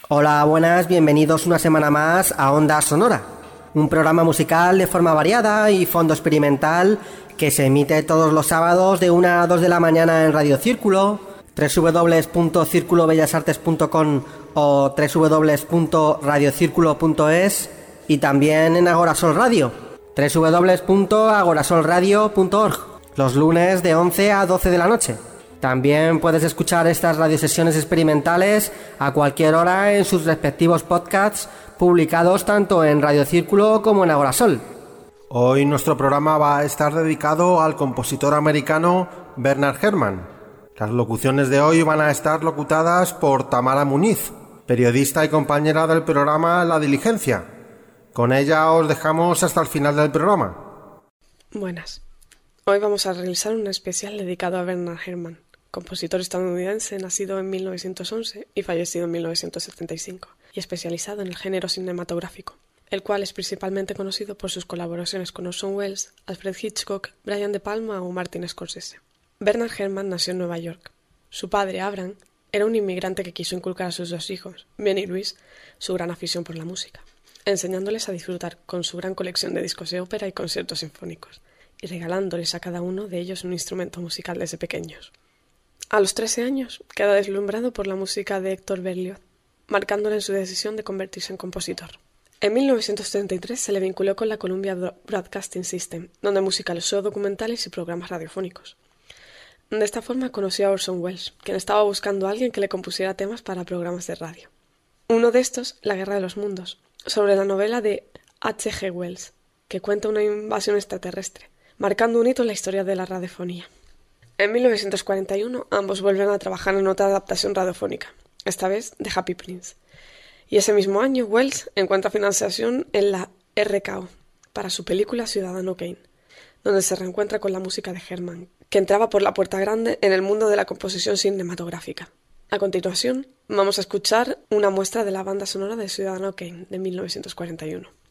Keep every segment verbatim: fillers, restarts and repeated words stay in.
Hola, buenas, bienvenidos una semana más a Onda Sonora, un programa musical de forma variada y fondo experimental que se emite todos los sábados de una a dos de la mañana en Radio Círculo, doble u doble u doble u punto círculo bellas artes punto com o doble u doble u doble u punto radio círculo punto es y también en Agorasol Radio, doble u doble u doble u punto agorasol radio punto org, los lunes de once a doce de la noche. También puedes escuchar estas radiosesiones experimentales a cualquier hora en sus respectivos podcasts publicados tanto en Radio Círculo como en Agorasol. Hoy nuestro programa va a estar dedicado al compositor americano Bernard Herrmann. Las locuciones de hoy van a estar locutadas por Tamara Muniz, periodista y compañera del programa La Diligencia. Con ella os dejamos hasta el final del programa. Buenas. Hoy vamos a realizar un especial dedicado a Bernard Herrmann, compositor estadounidense nacido en mil novecientos once y fallecido en mil novecientos setenta y cinco, y especializado en el género cinematográfico, el cual es principalmente conocido por sus colaboraciones con Orson Welles, Alfred Hitchcock, Brian De Palma o Martin Scorsese. Bernard Herrmann nació en Nueva York. Su padre, Abraham, era un inmigrante que quiso inculcar a sus dos hijos, Ben y Luis, su gran afición por la música, enseñándoles a disfrutar con su gran colección de discos de ópera y conciertos sinfónicos, y regalándoles a cada uno de ellos un instrumento musical desde pequeños. A los trece años queda deslumbrado por la música de Héctor Berlioz, marcándole en su decisión de convertirse en compositor. En mil novecientos treinta y tres se le vinculó con la Columbia Broadcasting System, donde musicalizó documentales y programas radiofónicos. De esta forma conoció a Orson Welles, quien estaba buscando a alguien que le compusiera temas para programas de radio. Uno de estos, La Guerra de los Mundos, sobre la novela de H G Wells, que cuenta una invasión extraterrestre, marcando un hito en la historia de la radiofonía. En mil novecientos cuarenta y uno ambos vuelven a trabajar en otra adaptación radiofónica, esta vez de Happy Prince. Y ese mismo año Wells encuentra financiación en la R K O para su película Ciudadano Kane, donde se reencuentra con la música de Herrmann, que entraba por la puerta grande en el mundo de la composición cinematográfica. A continuación, vamos a escuchar una muestra de la banda sonora de Ciudadano Kane de mil novecientos cuarenta y uno.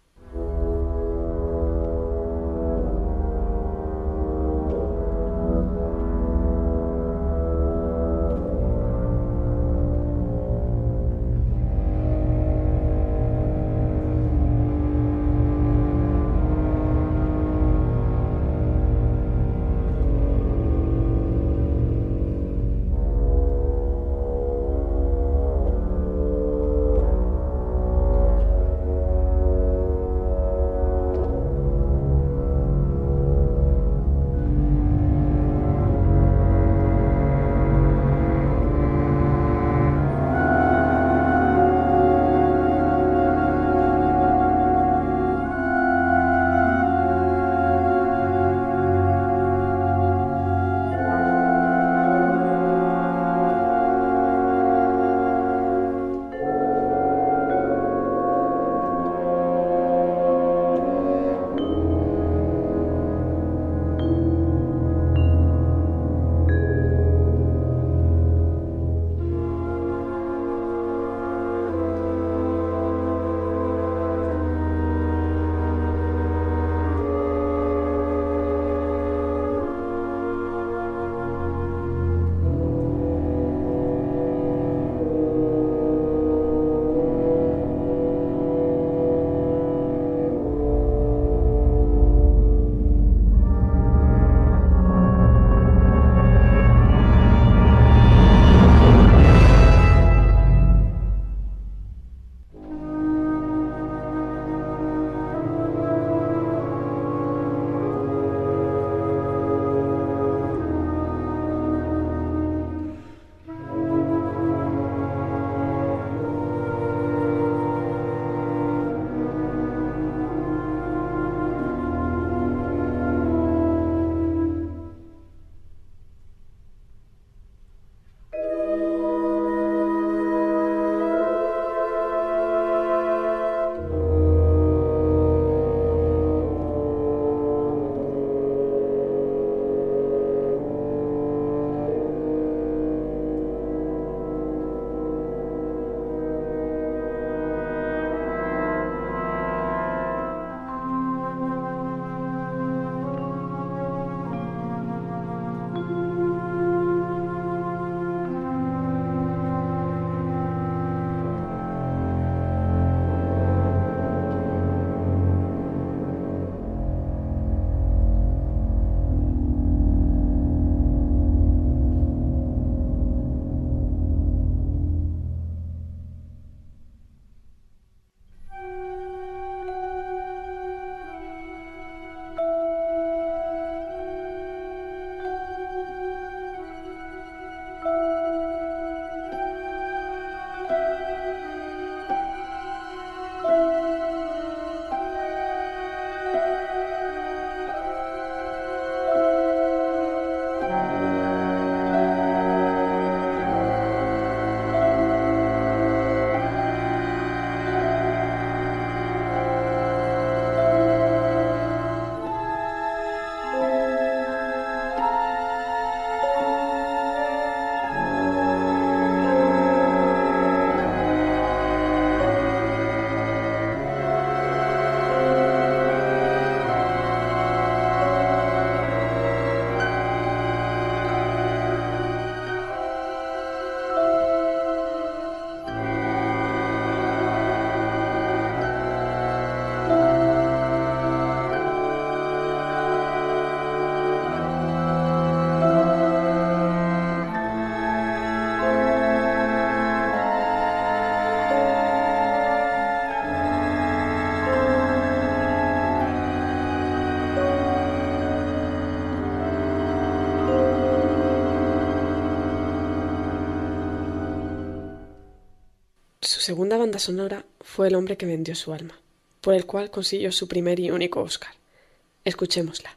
Su segunda banda sonora fue El hombre que vendió su alma, por el cual consiguió su primer y único Oscar. Escuchémosla.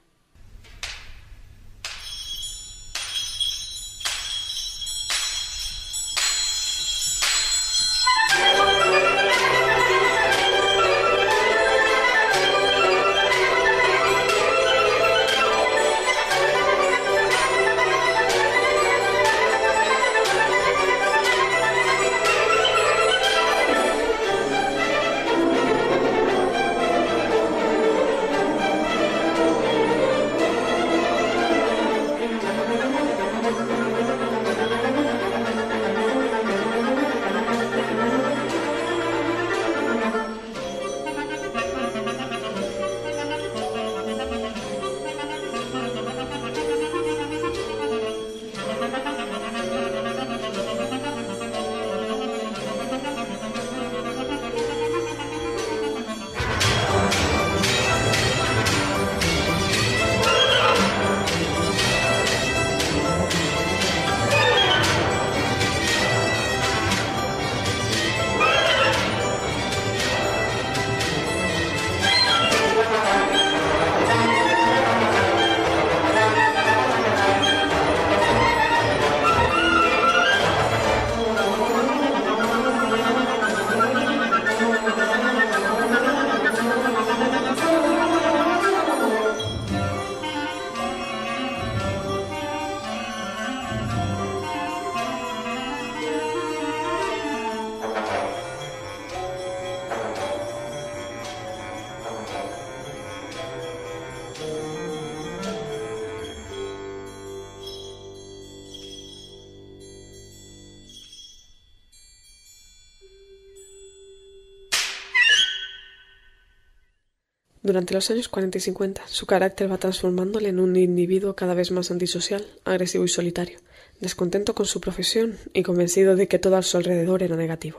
Durante los años cuarenta y cincuenta, su carácter va transformándole en un individuo cada vez más antisocial, agresivo y solitario, descontento con su profesión y convencido de que todo a su alrededor era negativo.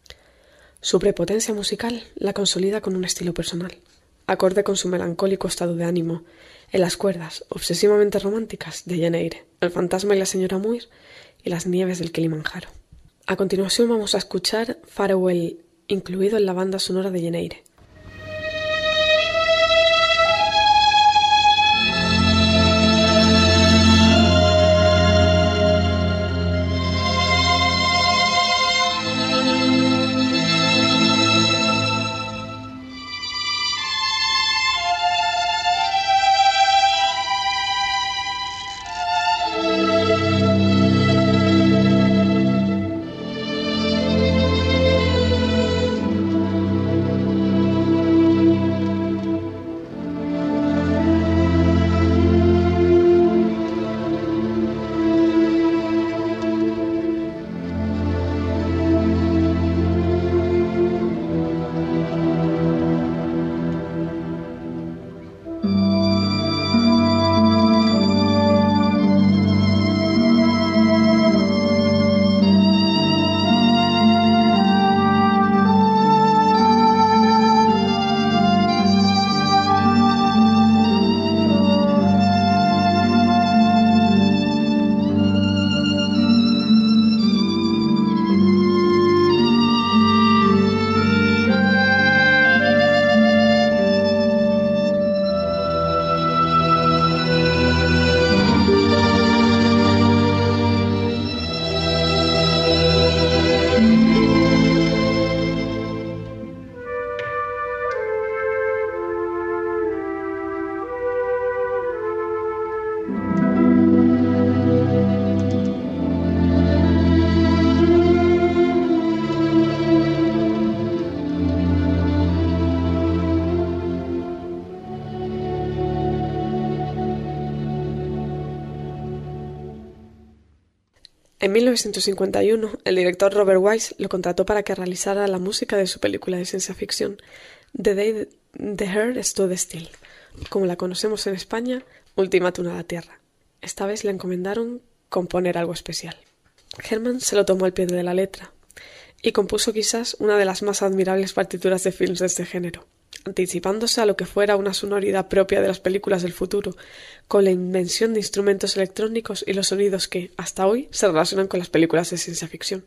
Su prepotencia musical la consolida con un estilo personal, acorde con su melancólico estado de ánimo, en las cuerdas obsesivamente románticas de Jane Eyre, El fantasma y la señora Muir y Las nieves del Kilimanjaro. A continuación vamos a escuchar Farewell, incluido en la banda sonora de Jane Eyre. En mil novecientos cincuenta y uno, el director Robert Wise lo contrató para que realizara la música de su película de ciencia ficción The Day the Earth Stood Still, como la conocemos en España, Ultimátum a la Tierra. Esta vez le encomendaron componer algo especial. Herman se lo tomó al pie de la letra y compuso quizás una de las más admirables partituras de films de este género, anticipándose a lo que fuera una sonoridad propia de las películas del futuro, con la invención de instrumentos electrónicos y los sonidos que, hasta hoy, se relacionan con las películas de ciencia ficción.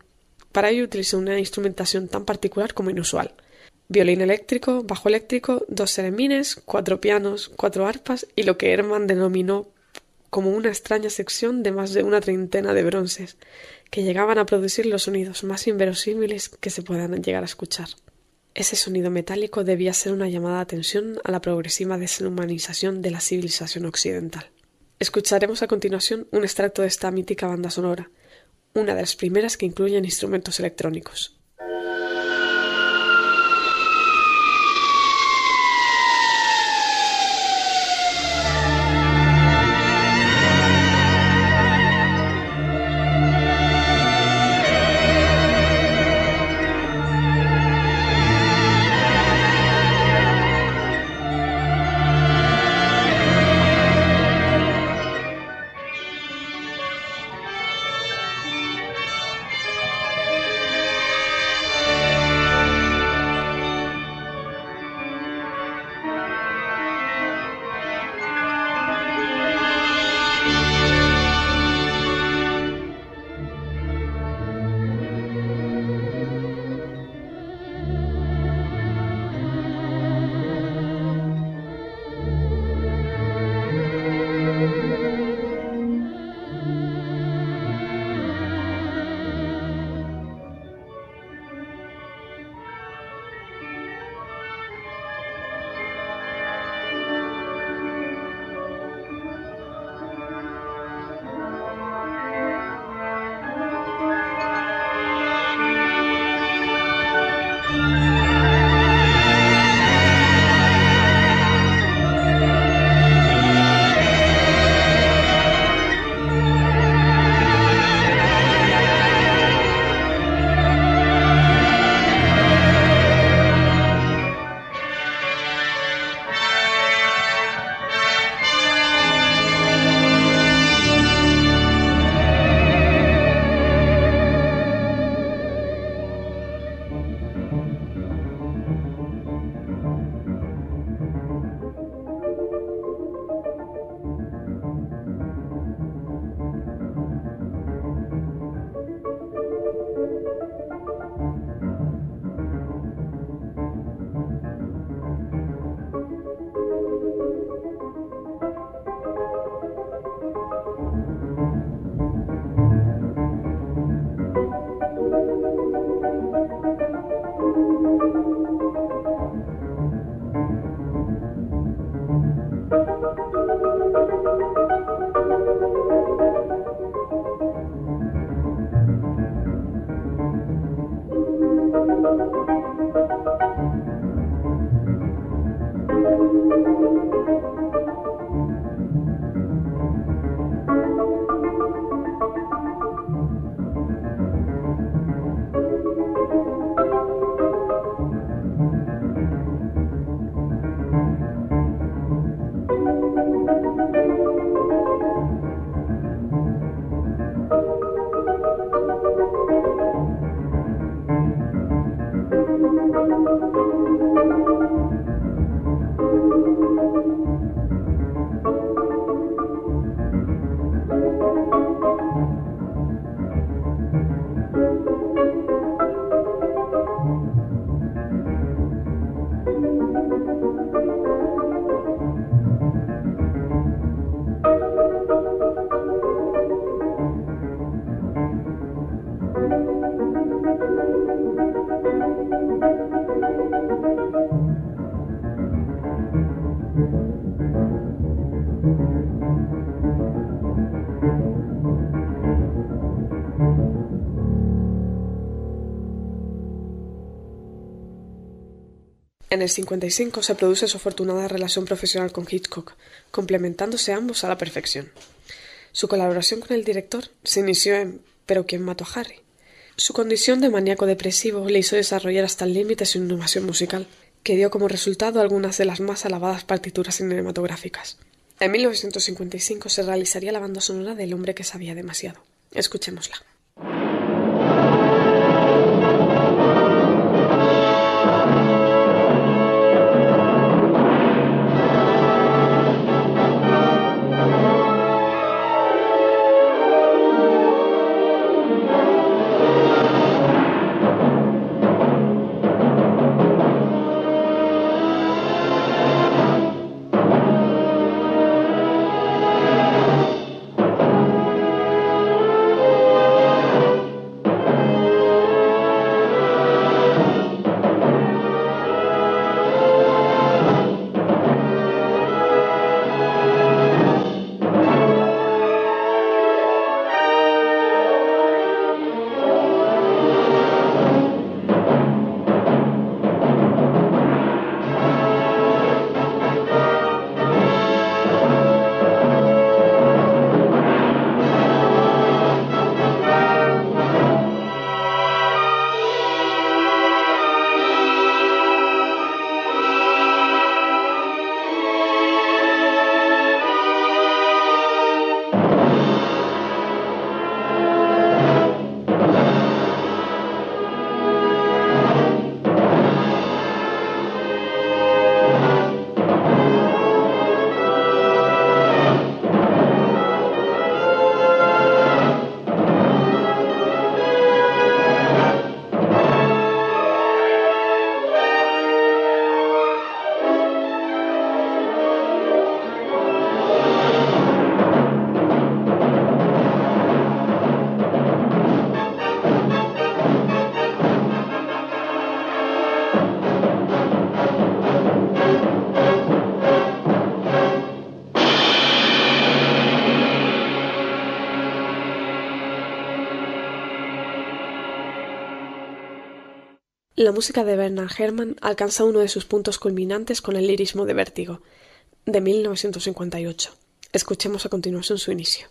Para ello utilizó una instrumentación tan particular como inusual. Violín eléctrico, bajo eléctrico, dos seremines, cuatro pianos, cuatro arpas y lo que Herrmann denominó como una extraña sección de más de una treintena de bronces, que llegaban a producir los sonidos más inverosímiles que se puedan llegar a escuchar. Ese sonido metálico debía ser una llamada de atención a la progresiva deshumanización de la civilización occidental. Escucharemos a continuación un extracto de esta mítica banda sonora, una de las primeras que incluyen instrumentos electrónicos. En el cincuenta y cinco se produce su afortunada relación profesional con Hitchcock, complementándose ambos a la perfección. Su colaboración con el director se inició en «Pero ¿quién mató a Harry?». Su condición de maníaco depresivo le hizo desarrollar hasta el límite su innovación musical, que dio como resultado algunas de las más alabadas partituras cinematográficas. En mil novecientos cincuenta y cinco se realizaría la banda sonora del hombre que sabía demasiado. Escuchémosla. La música de Bernard Herrmann alcanza uno de sus puntos culminantes con el lirismo de Vértigo, de mil novecientos cincuenta y ocho. Escuchemos a continuación su inicio.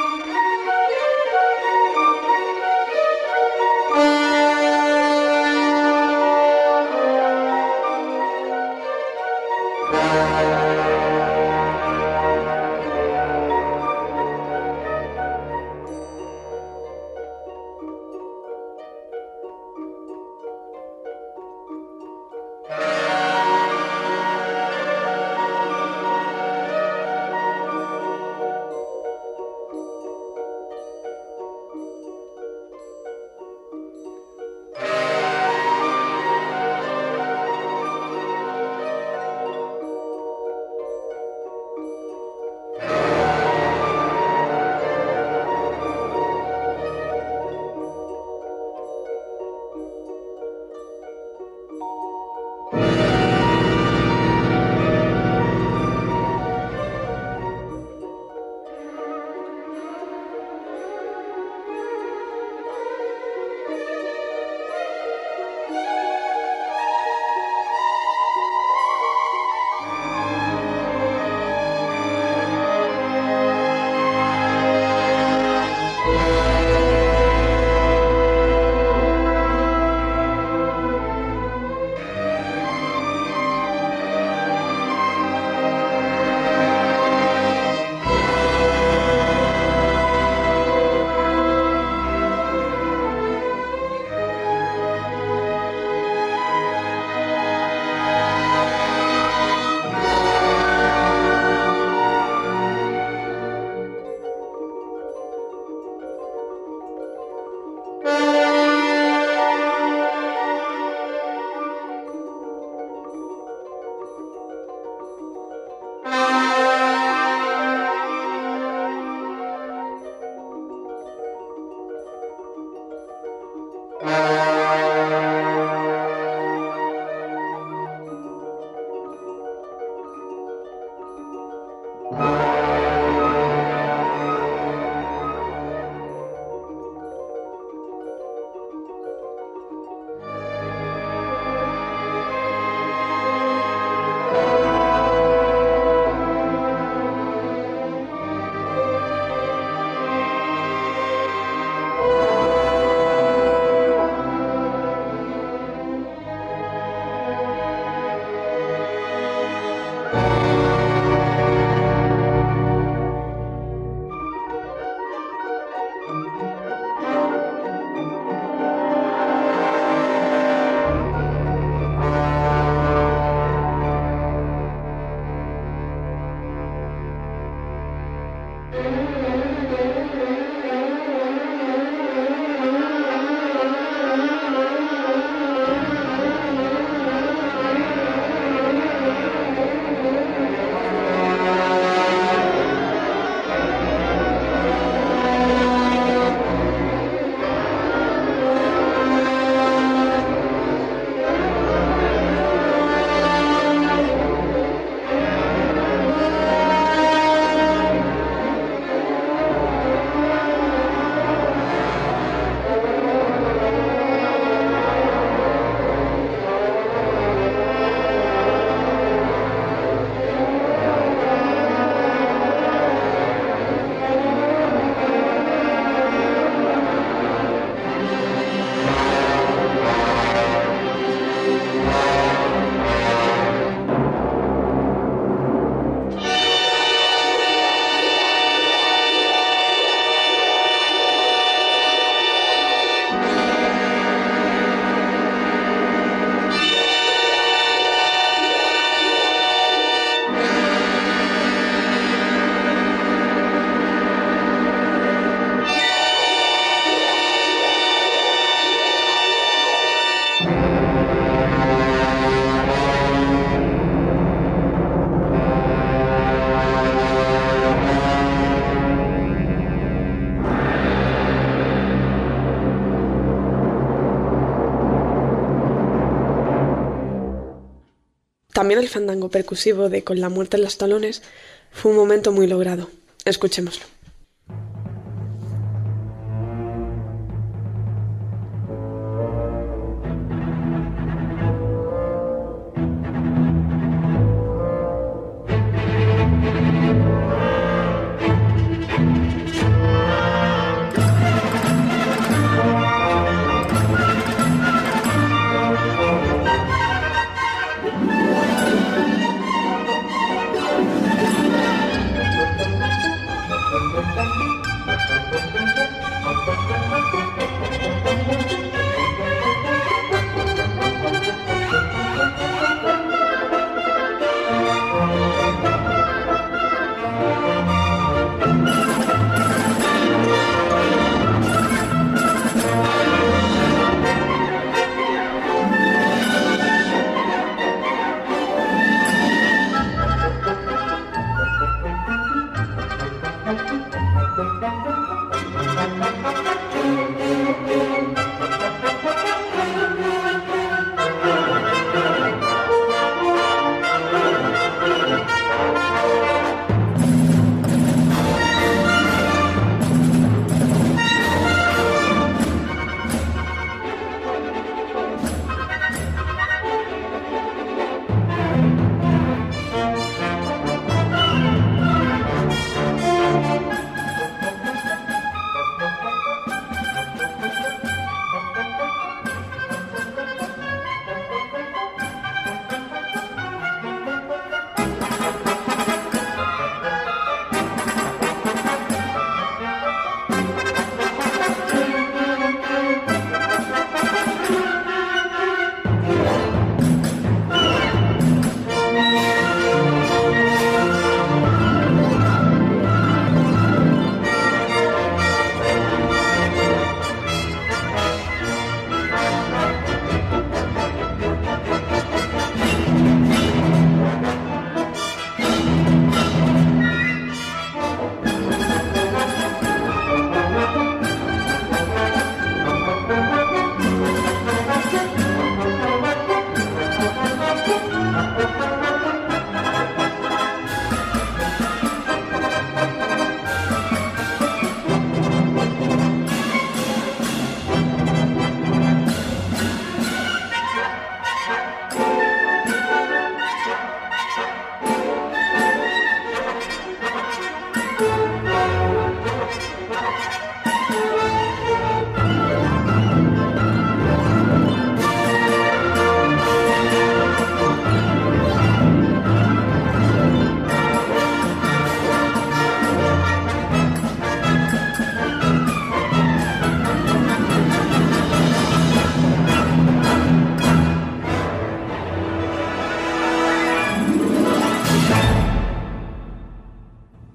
También el fandango percusivo de Con la muerte en los talones fue un momento muy logrado. Escuchémoslo.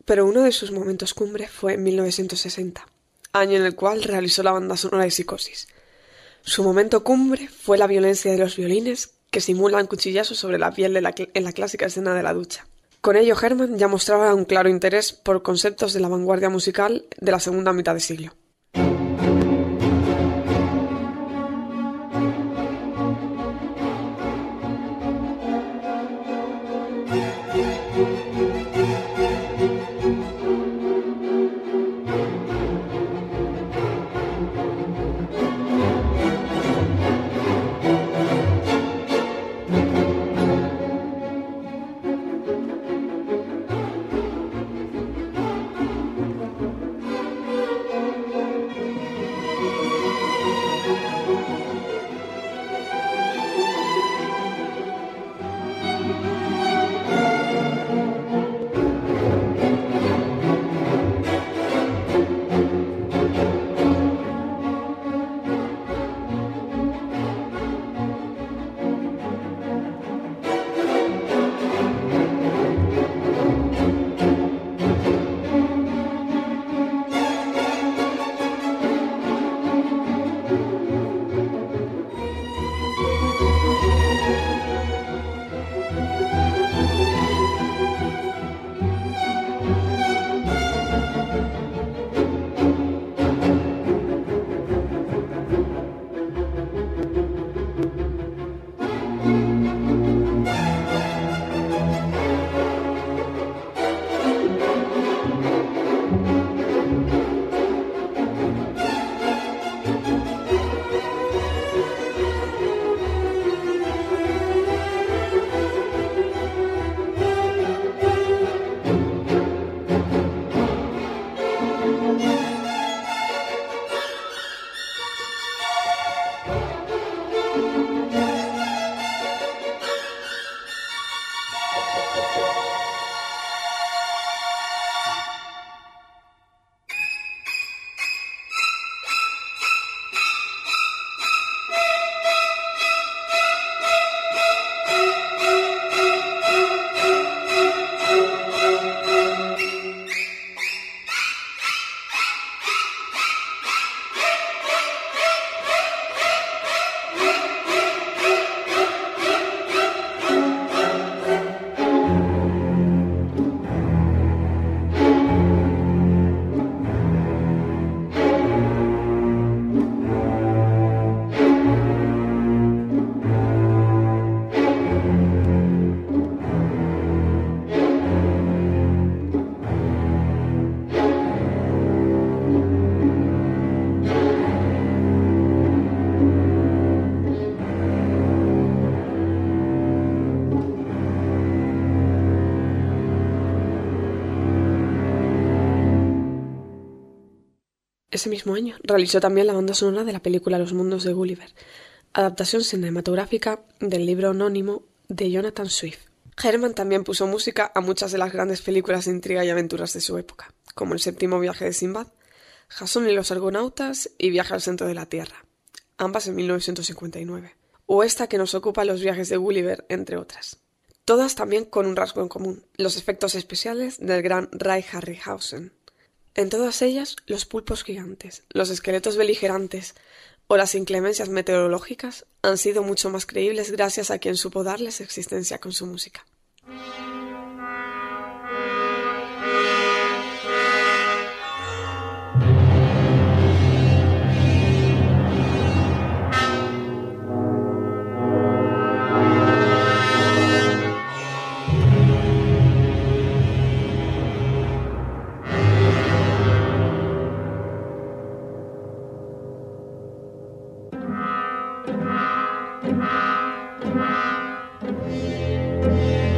pero uno de sus momentos cumbre fue en mil novecientos sesenta, año en el cual realizó la banda sonora de Psicosis. Su momento cumbre fue la violencia de los violines que simulan cuchillazos sobre la piel de la en la clásica escena de la ducha. Con ello, Herrmann ya mostraba un claro interés por conceptos de la vanguardia musical de la segunda mitad de siglo. Ese mismo año realizó también la banda sonora de la película Los mundos de Gulliver, adaptación cinematográfica del libro anónimo de Jonathan Swift. Herrmann también puso música a muchas de las grandes películas de intriga y aventuras de su época, como El séptimo viaje de Sinbad, Jasón y los argonautas y Viaje al centro de la Tierra, ambas en mil novecientos cincuenta y nueve, o esta que nos ocupa, Los viajes de Gulliver, entre otras. Todas también con un rasgo en común, los efectos especiales del gran Ray Harryhausen. En todas ellas, los pulpos gigantes, los esqueletos beligerantes o las inclemencias meteorológicas han sido mucho más creíbles gracias a quien supo darles existencia con su música. Thank you.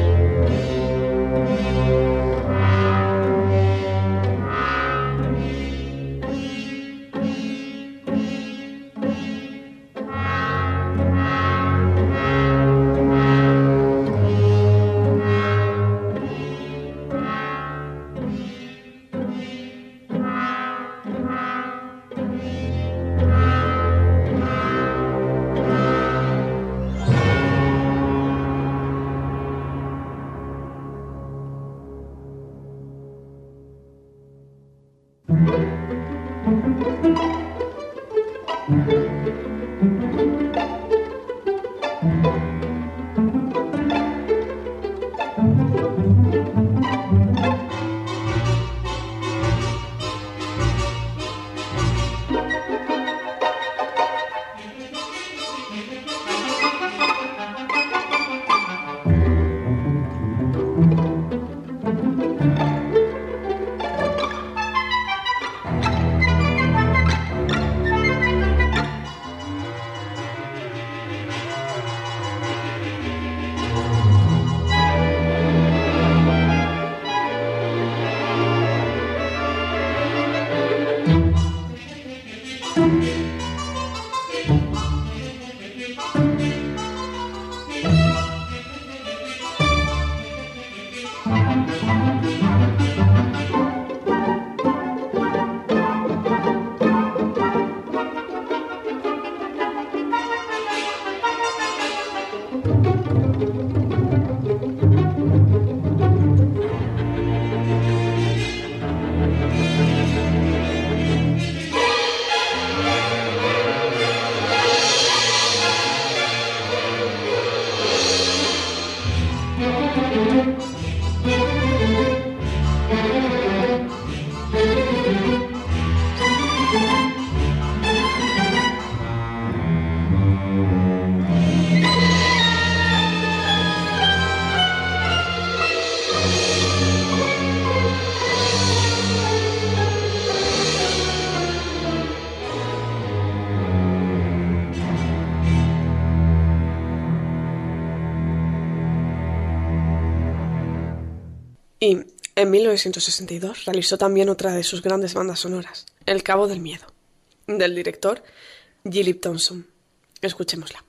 Y en mil novecientos sesenta y dos realizó también otra de sus grandes bandas sonoras, El Cabo del Miedo, del director Gilip Thompson. Escuchémosla.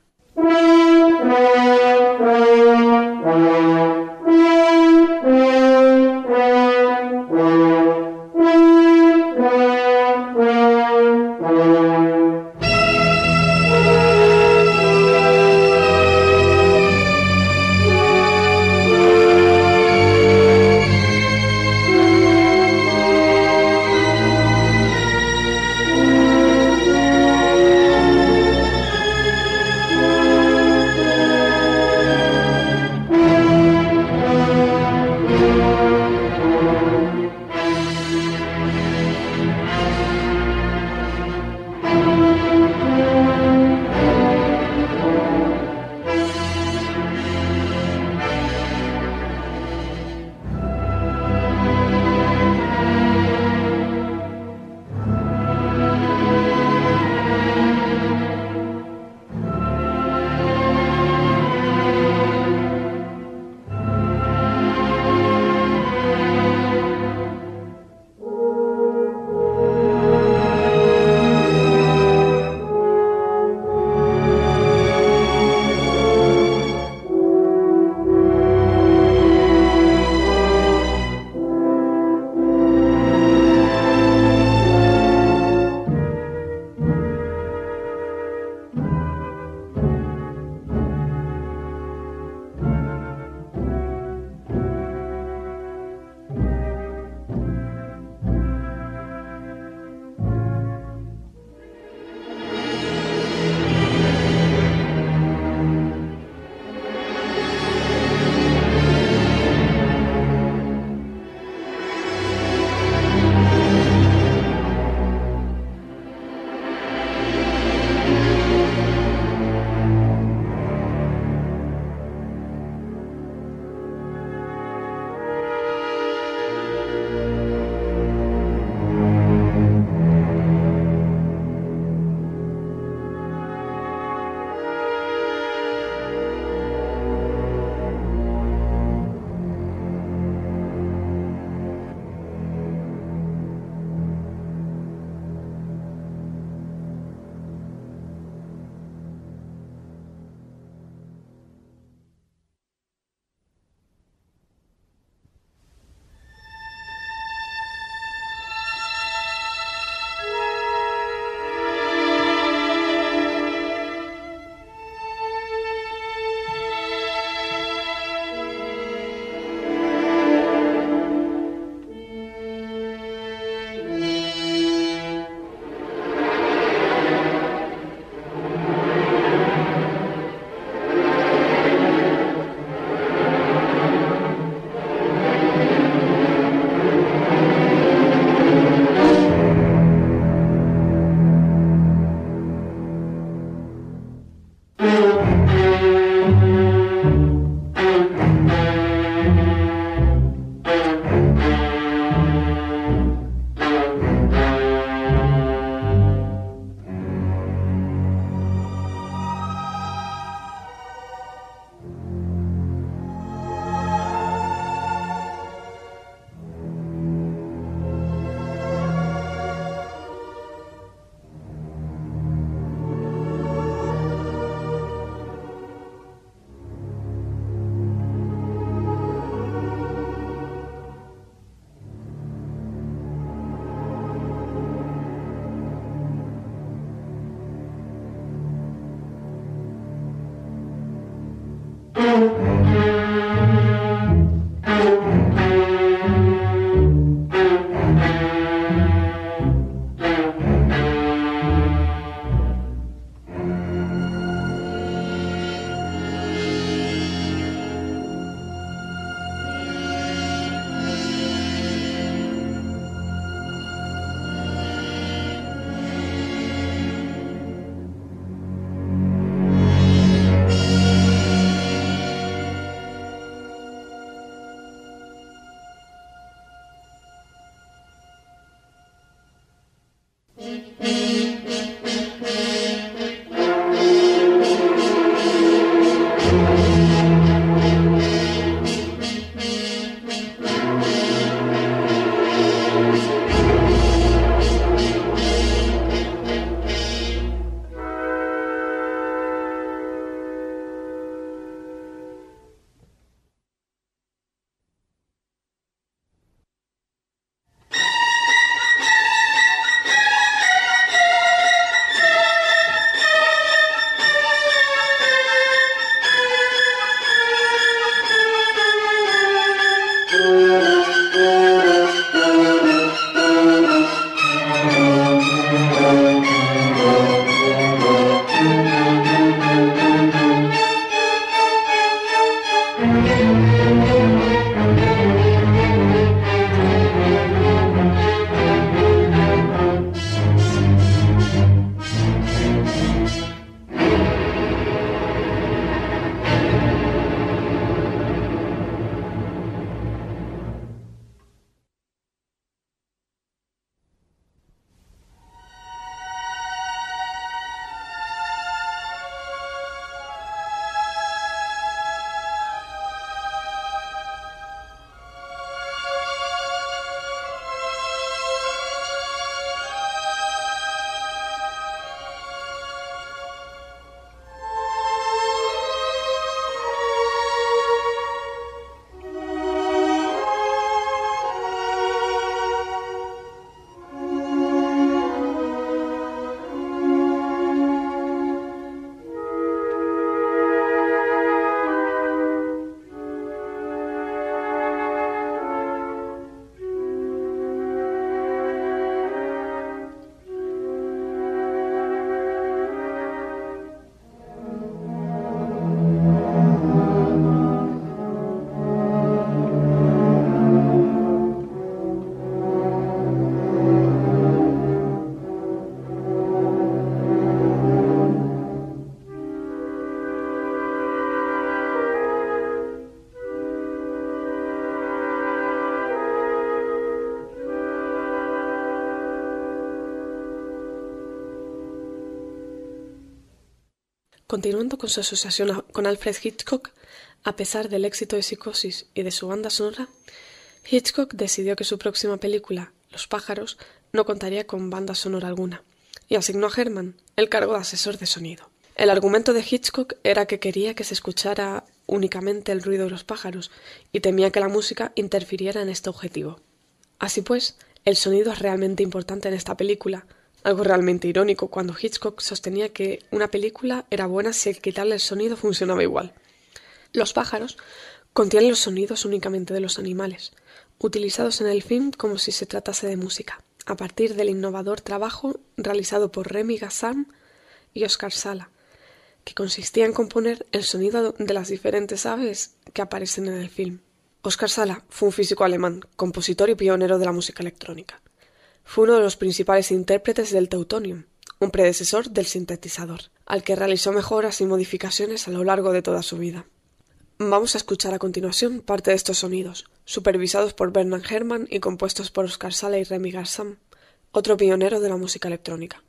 Continuando con su asociación con Alfred Hitchcock, a pesar del éxito de Psicosis y de su banda sonora, Hitchcock decidió que su próxima película, Los pájaros, no contaría con banda sonora alguna, y asignó a Herman el cargo de asesor de sonido. El argumento de Hitchcock era que quería que se escuchara únicamente el ruido de los pájaros y temía que la música interfiriera en este objetivo. Así pues, el sonido es realmente importante en esta película, algo realmente irónico cuando Hitchcock sostenía que una película era buena si al quitarle el sonido funcionaba igual. Los pájaros contienen los sonidos únicamente de los animales, utilizados en el film como si se tratase de música, a partir del innovador trabajo realizado por Remy Gassam y Oscar Sala, que consistía en componer el sonido de las diferentes aves que aparecen en el film. Oscar Sala fue un físico alemán, compositor y pionero de la música electrónica. Fue uno de los principales intérpretes del Teutonium, un predecesor del sintetizador, al que realizó mejoras y modificaciones a lo largo de toda su vida. Vamos a escuchar a continuación parte de estos sonidos, supervisados por Bernard Herrmann y compuestos por Oscar Sala y Remy Gassam, otro pionero de la música electrónica.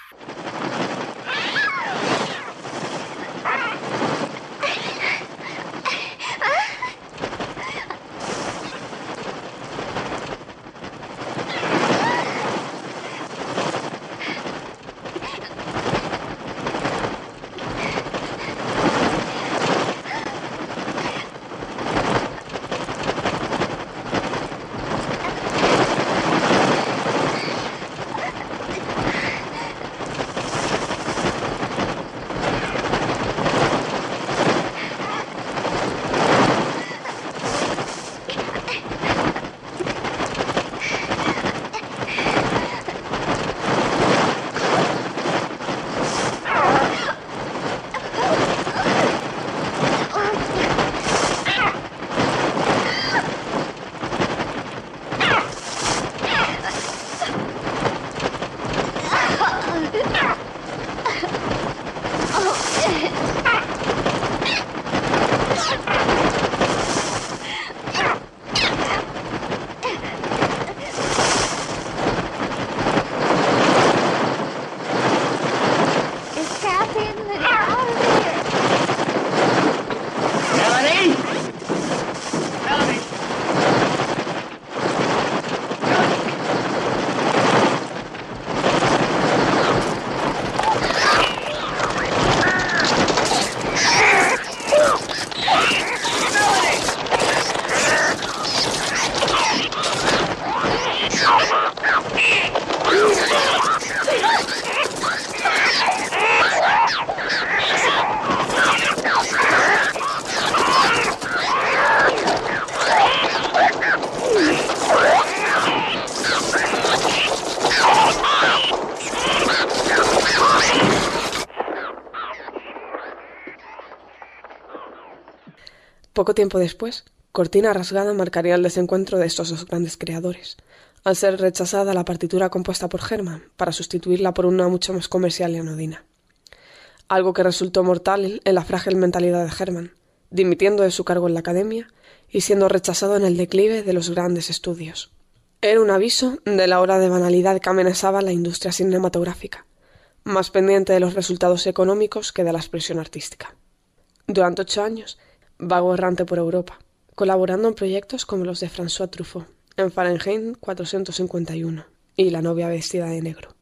Poco tiempo después, Cortina Rasgada marcaría el desencuentro de estos dos grandes creadores, al ser rechazada la partitura compuesta por Herman para sustituirla por una mucho más comercial y anodina. Algo que resultó mortal en la frágil mentalidad de Herman, dimitiendo de su cargo en la academia y siendo rechazado en el declive de los grandes estudios. Era un aviso de la hora de banalidad que amenazaba la industria cinematográfica, más pendiente de los resultados económicos que de la expresión artística. Durante ocho años, vagó errante por Europa, colaborando en proyectos como los de François Truffaut, en Fahrenheit cuatrocientos cincuenta y uno y La novia vestida de negro.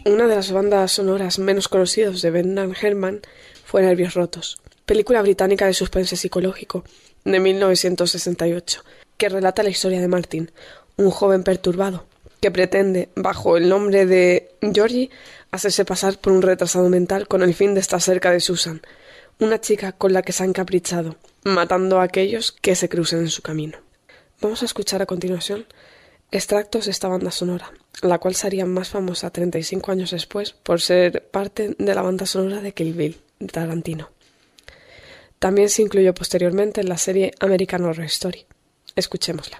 Una de las bandas sonoras menos conocidas de Bernard Herrmann fue Nervios Rotos, película británica de suspense psicológico de mil novecientos sesenta y ocho, que relata la historia de Martin, un joven perturbado que pretende, bajo el nombre de Georgie, hacerse pasar por un retrasado mental con el fin de estar cerca de Susan, una chica con la que se ha encaprichado, matando a aquellos que se crucen en su camino. Vamos a escuchar a continuación extractos de esta banda sonora, la cual sería más famosa treinta y cinco años después por ser parte de la banda sonora de Kill Bill, de Tarantino. También se incluyó posteriormente en la serie American Horror Story. Escuchémosla.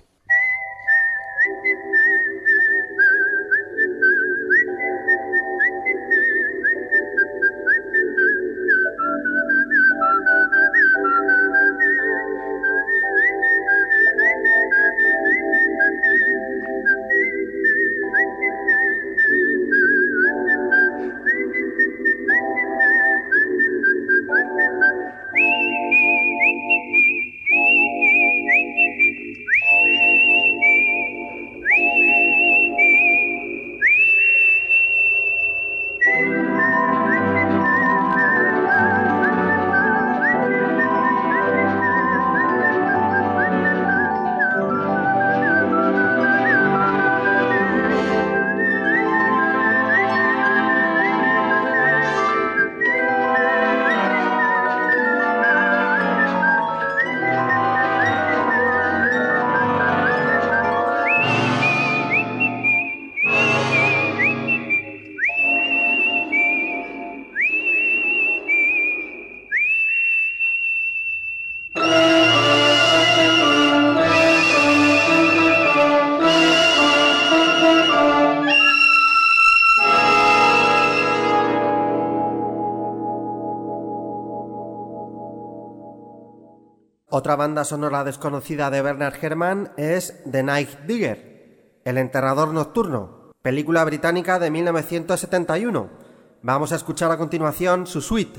Otra banda sonora desconocida de Bernard Herrmann es The Night Digger, El enterrador nocturno, película británica de mil novecientos setenta y uno. Vamos a escuchar a continuación su suite.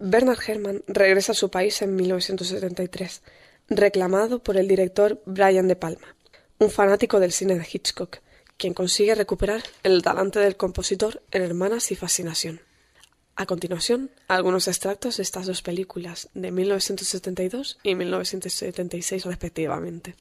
Bernard Herrmann regresa a su país en mil novecientos setenta y tres, reclamado por el director Brian De Palma, un fanático del cine de Hitchcock, quien consigue recuperar el talante del compositor en Hermanas y Fascinación. A continuación, algunos extractos de estas dos películas de mil novecientos setenta y dos y mil novecientos setenta y seis respectivamente.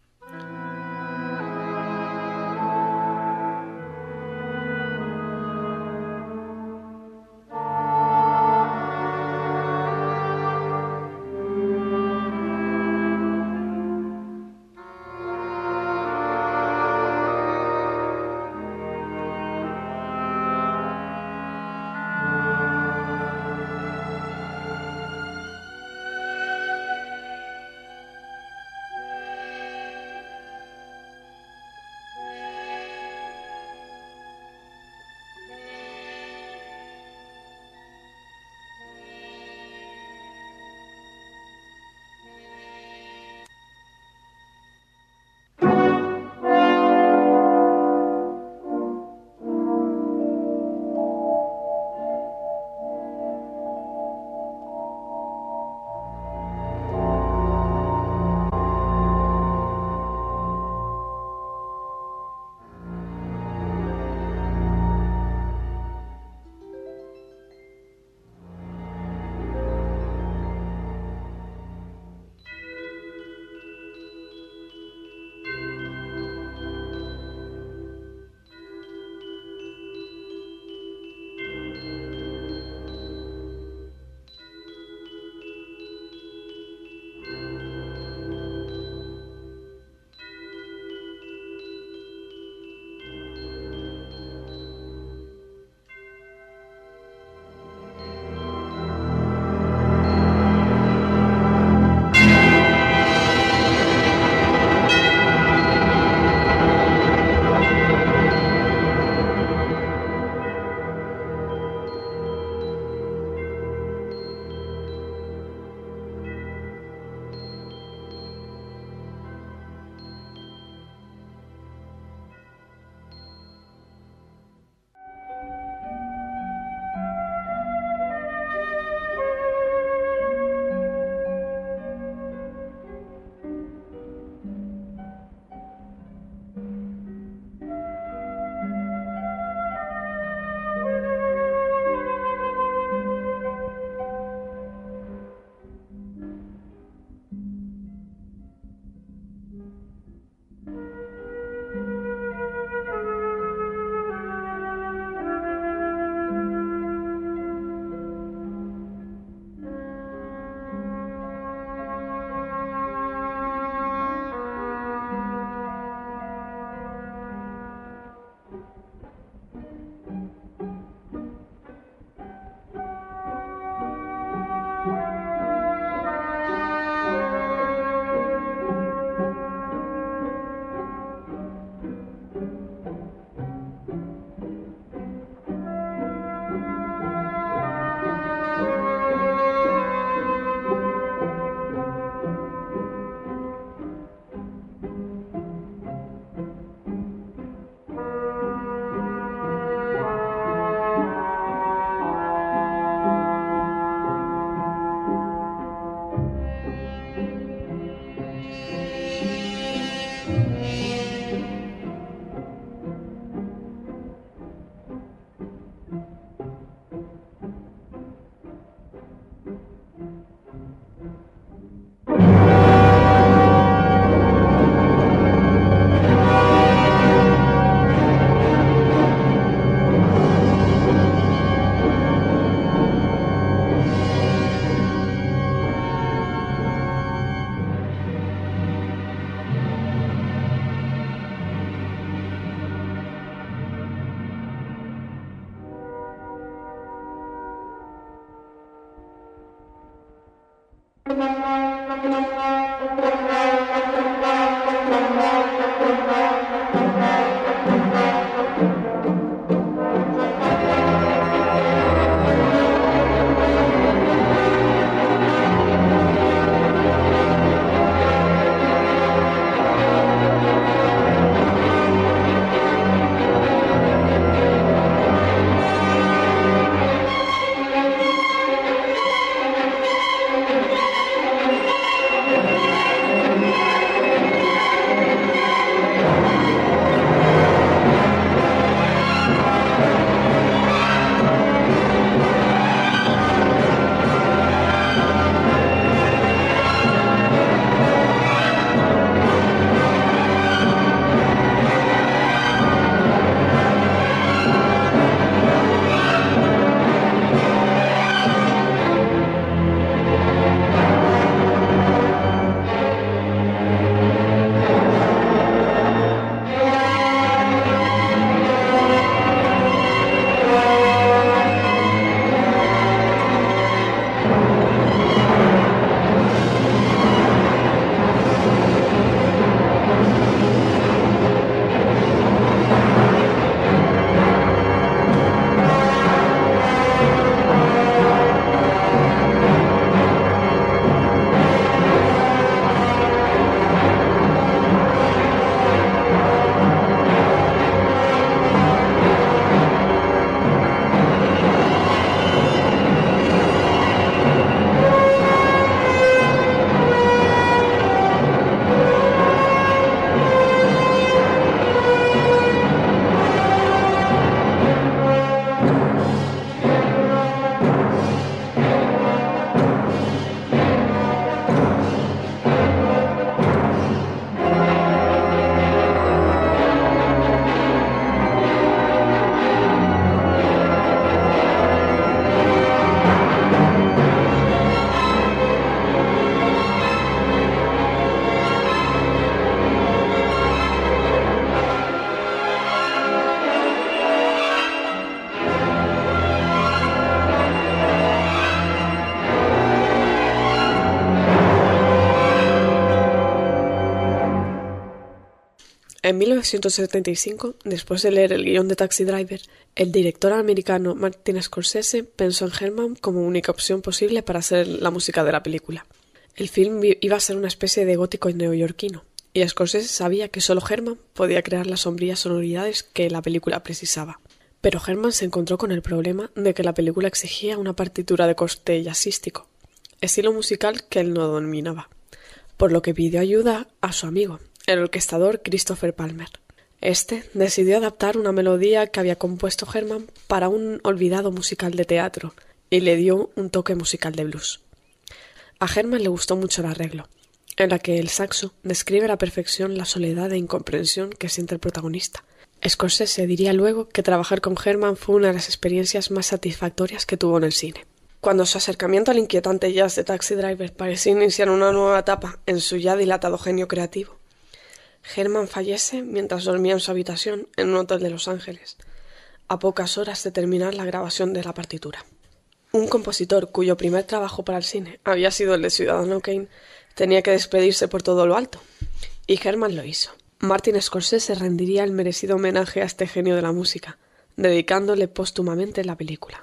En mil novecientos setenta y cinco, después de leer el guión de Taxi Driver, el director americano Martin Scorsese pensó en Herman como única opción posible para hacer la música de la película. El film iba a ser una especie de gótico neoyorquino, y Scorsese sabía que solo Herman podía crear las sombrías sonoridades que la película precisaba. Pero Herman se encontró con el problema de que la película exigía una partitura de corte jazzístico, estilo musical que él no dominaba, por lo que pidió ayuda a su amigo, el orquestador Christopher Palmer. Este decidió adaptar una melodía que había compuesto Herman para un olvidado musical de teatro y le dio un toque musical de blues. A Herman le gustó mucho el arreglo, en la que el saxo describe a la perfección la soledad e incomprensión que siente el protagonista. Scorsese diría luego que trabajar con Herman fue una de las experiencias más satisfactorias que tuvo en el cine. Cuando su acercamiento al inquietante jazz de Taxi Driver parecía iniciar una nueva etapa en su ya dilatado genio creativo, Herman fallece mientras dormía en su habitación en un hotel de Los Ángeles, a pocas horas de terminar la grabación de la partitura. Un compositor cuyo primer trabajo para el cine había sido el de Ciudadano Kane tenía que despedirse por todo lo alto, y Herman lo hizo. Martin Scorsese rendiría el merecido homenaje a este genio de la música, dedicándole póstumamente la película.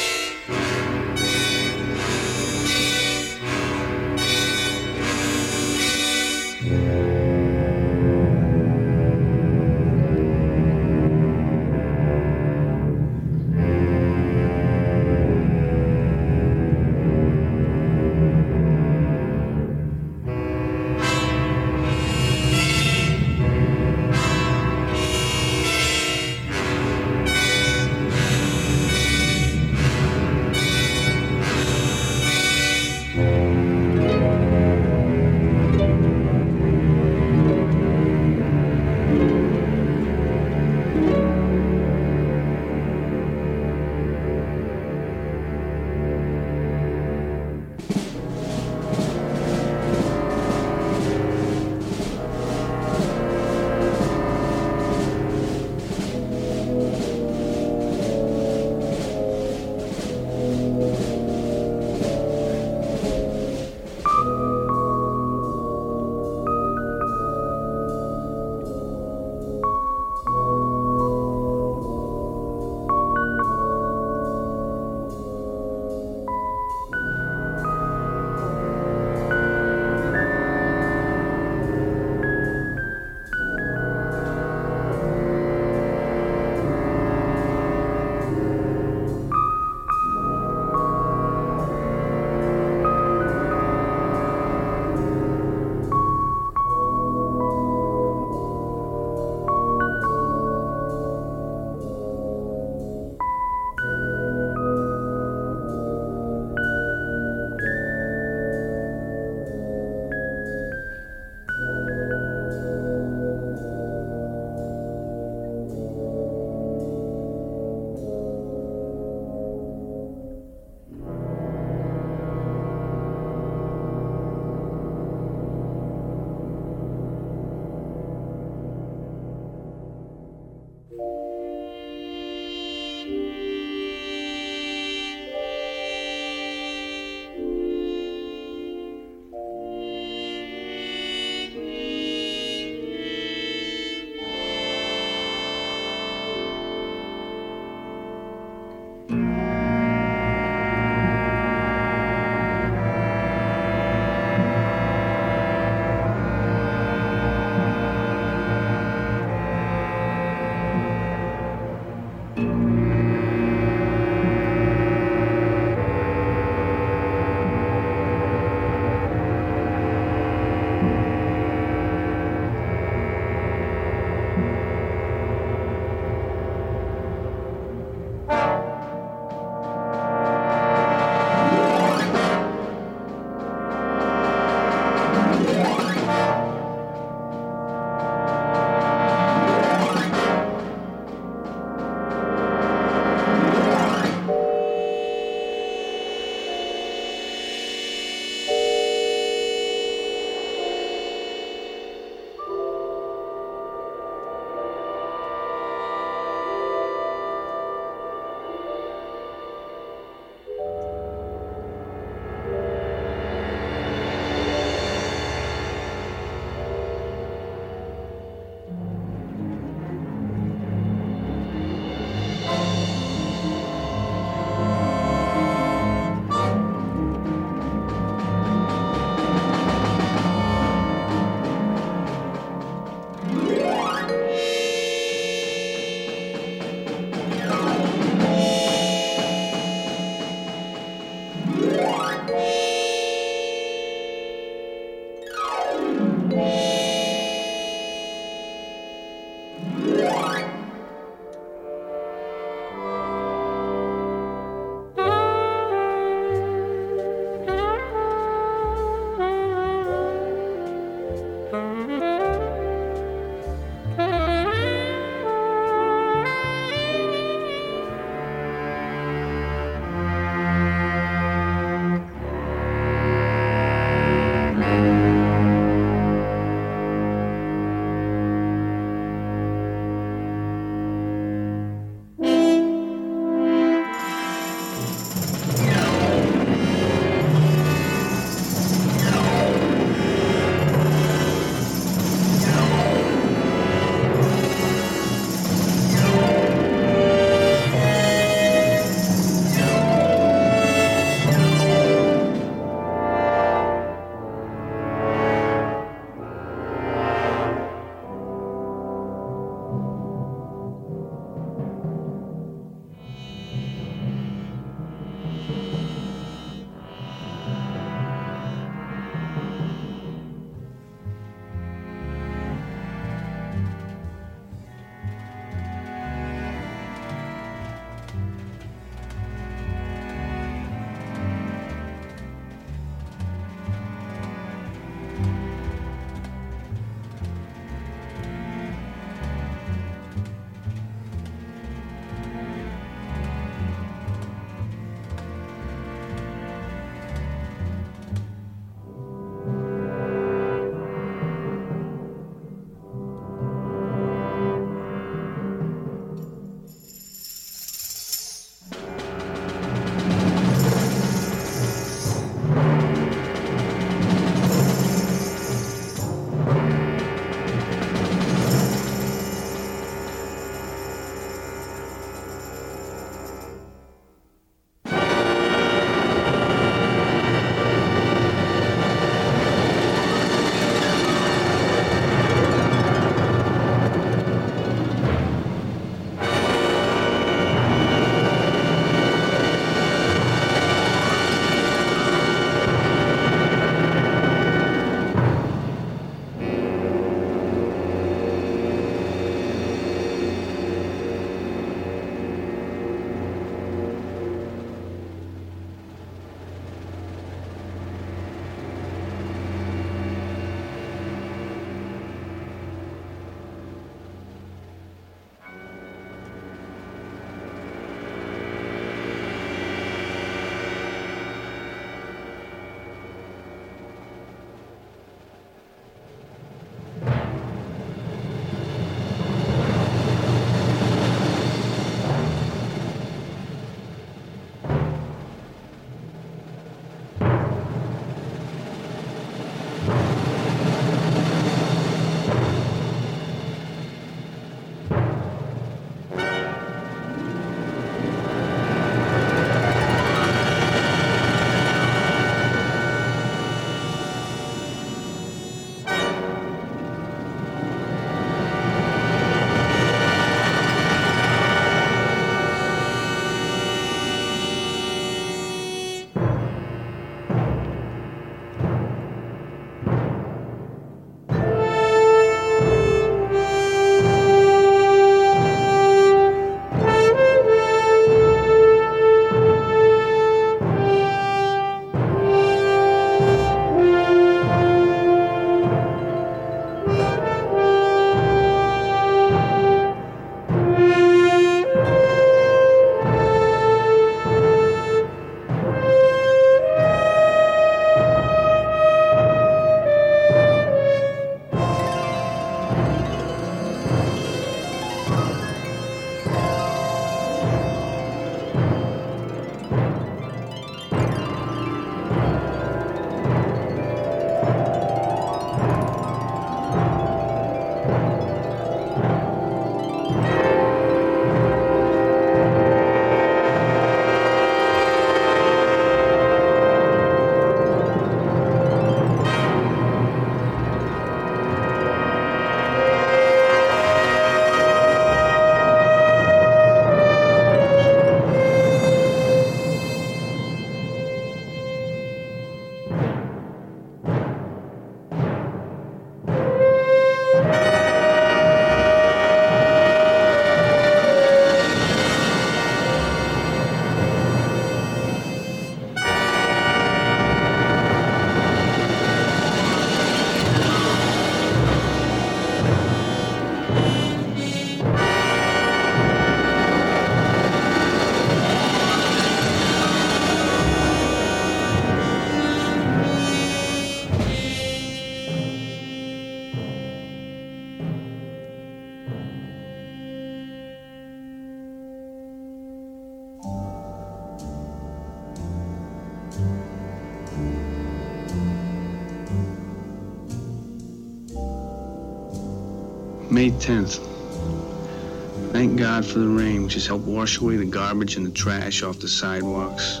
May tenth. Thank God for the rain, which has helped wash away the garbage and the trash off the sidewalks.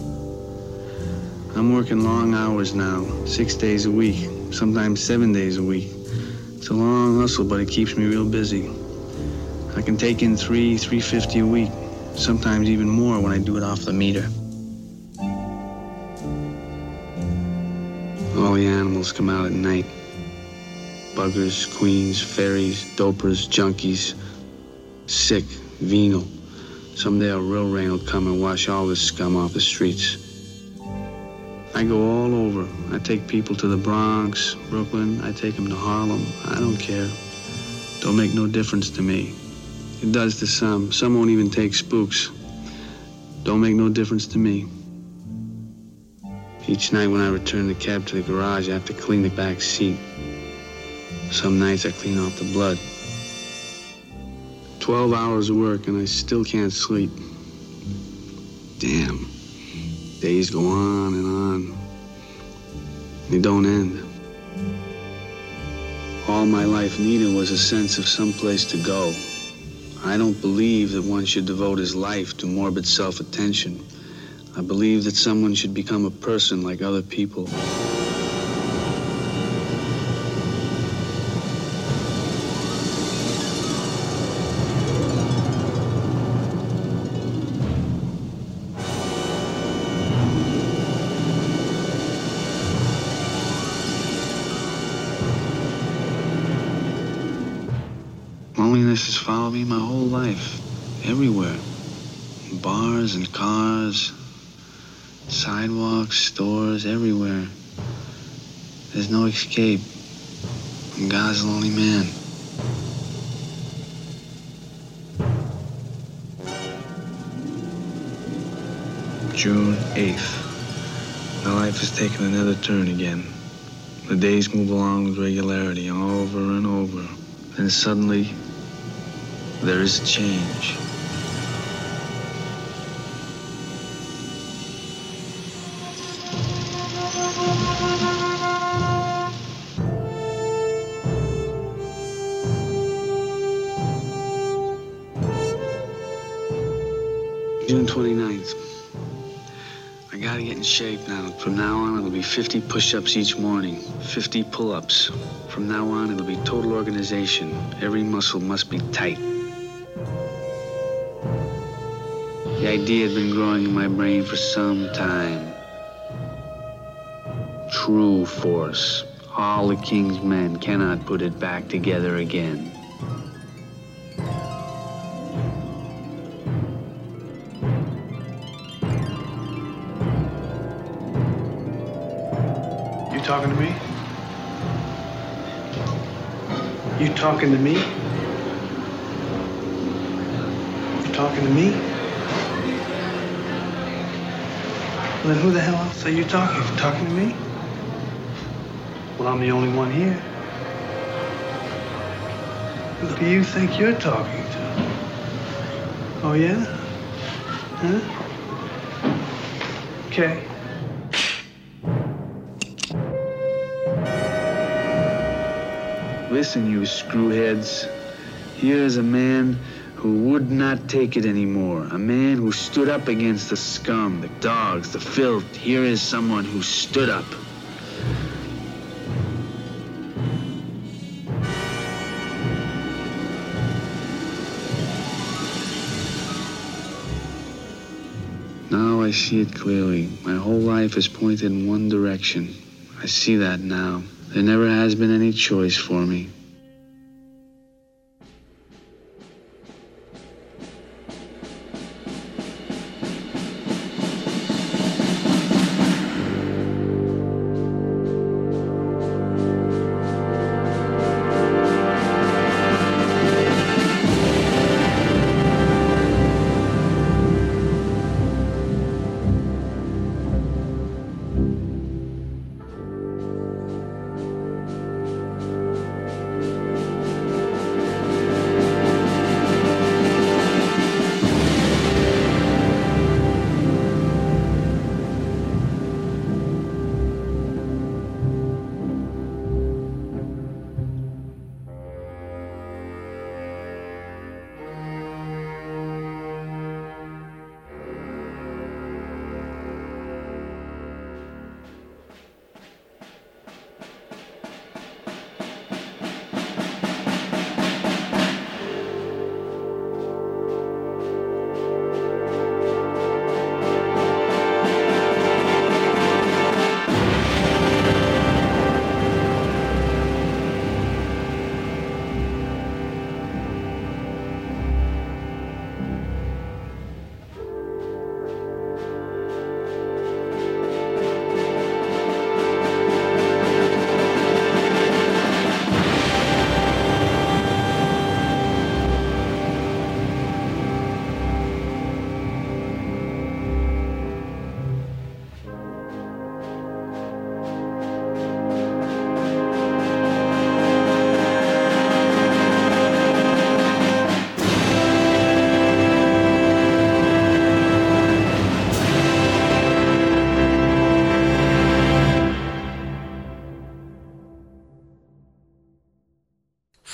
I'm working long hours now, six days a week, sometimes seven days a week. It's a long hustle, but it keeps me real busy. I can take in three, three fifty a week, sometimes even more when I do it off the meter. All the animals come out at night. Buggers, queens, fairies, dopers, junkies, sick, venal. Someday a real rain will come and wash all this scum off the streets. I go all over. I take people to the Bronx, Brooklyn. I take them to Harlem. I don't care. Don't make no difference to me. It does to some. Some won't even take spooks. Don't make no difference to me. Each night when I return the cab to the garage, I have to clean the back seat. Some nights I clean off the blood. Twelve hours of work and I still can't sleep. Damn. Days go on and on. They don't end. All my life needed was a sense of someplace to go. I don't believe that one should devote his life to morbid self-attention. I believe that someone should become a person like other people. Loneliness has followed me my whole life, everywhere. In bars and cars, sidewalks, stores, everywhere. There's no escape. I'm God's lonely man. June eighth. My life has taken another turn again. The days move along with regularity, over and over. Then suddenly, there is a change. June twenty-ninth. I gotta get in shape now. From now on, it'll be fifty push-ups each morning, fifty pull-ups. From now on, it'll be total organization. Every muscle must be tight. The idea had been growing in my brain for some time. True force. All the king's men cannot put it back together again. You talking to me? You talking to me? You talking to me? Well, then who the hell else are you talking to? Talking to me? Well, I'm the only one here. Who do you think you're talking to? Oh, yeah? Huh? Okay. Listen, you screwheads. Here is a man who would not take it anymore. A man who stood up against the scum, the dogs, the filth. Here is someone who stood up. Now I see it clearly. My whole life is pointed in one direction. I see that now. There never has been any choice for me.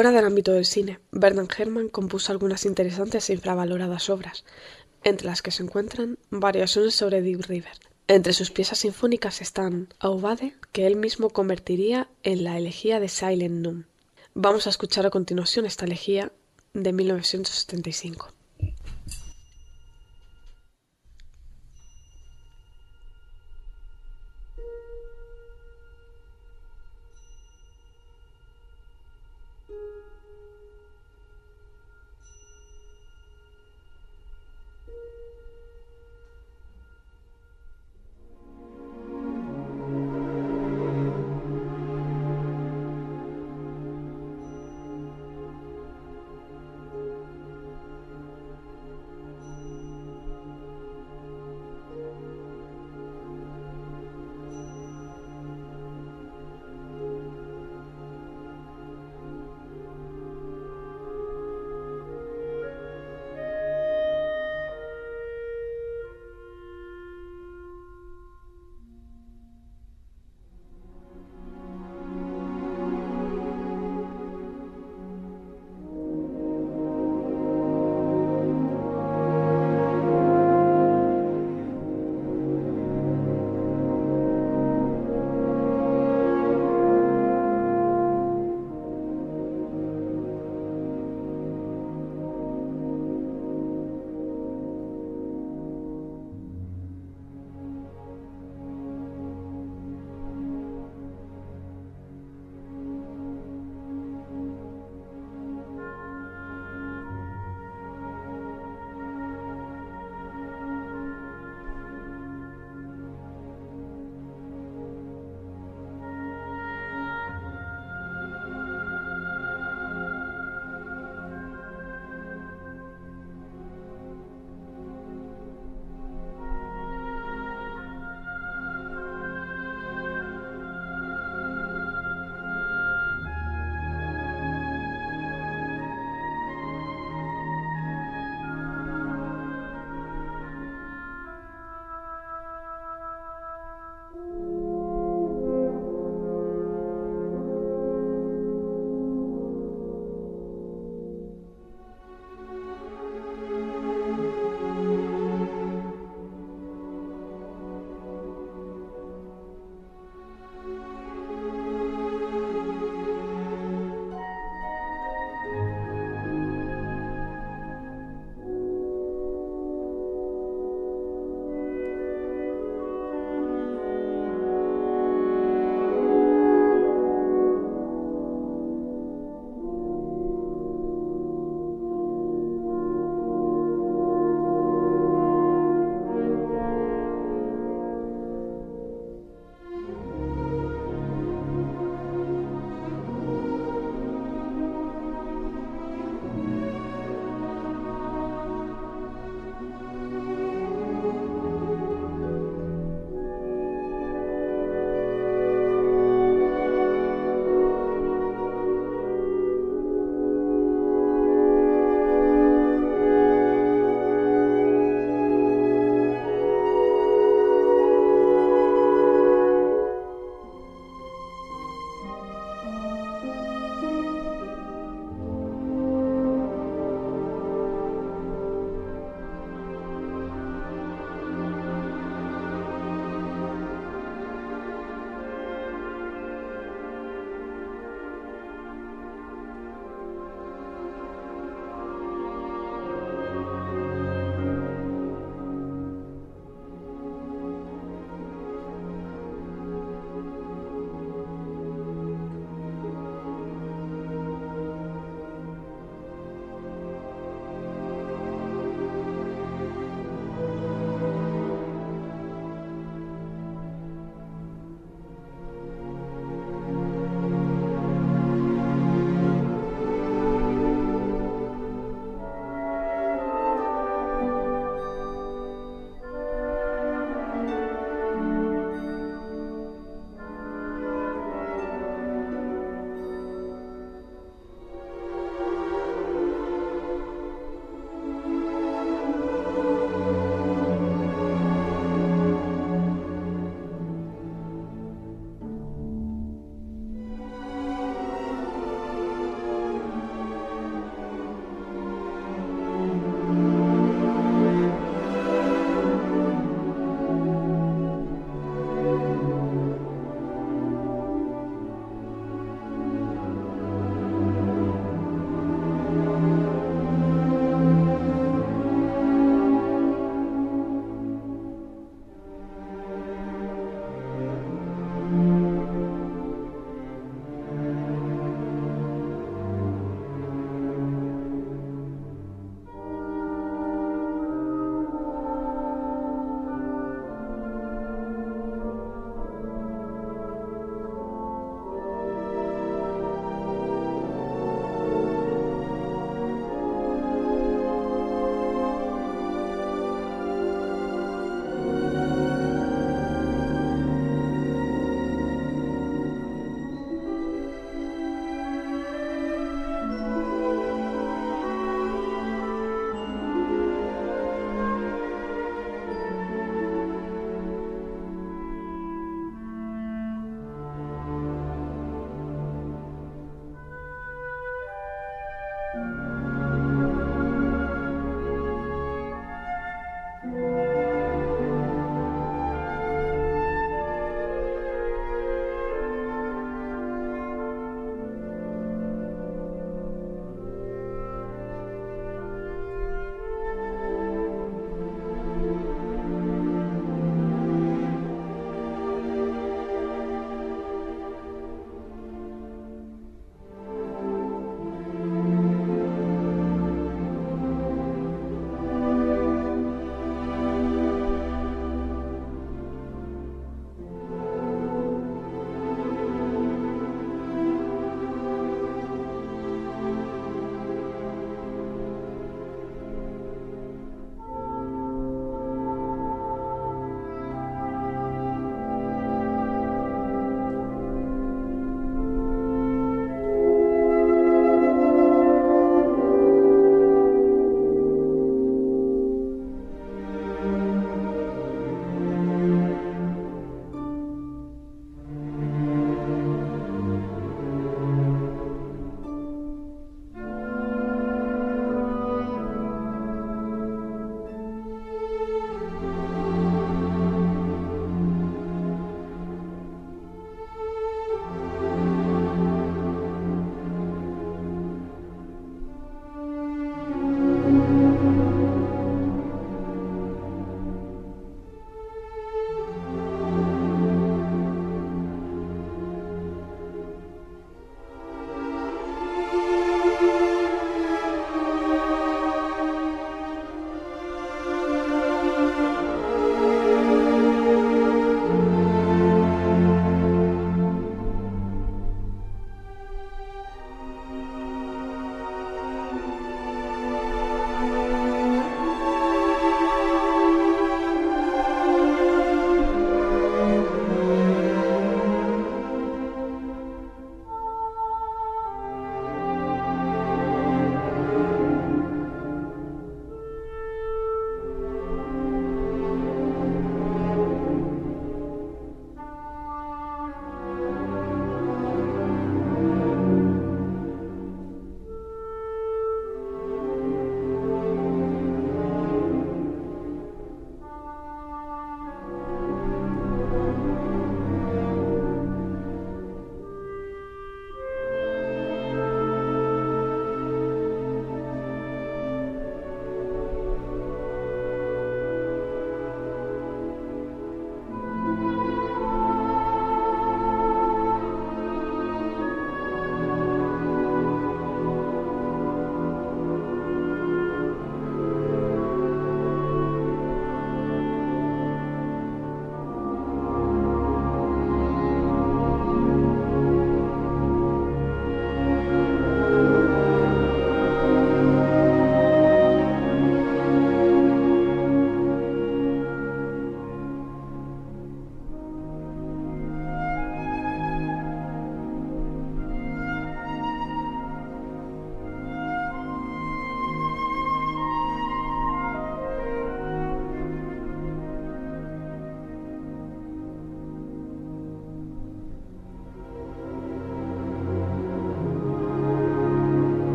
Fuera del ámbito del cine, Bernard Herrmann compuso algunas interesantes e infravaloradas obras, entre las que se encuentran variaciones sobre Deep River. Entre sus piezas sinfónicas están Aubade, que él mismo convertiría en la elegía de Silent Noon. Vamos a escuchar a continuación esta elegía de mil novecientos setenta y cinco.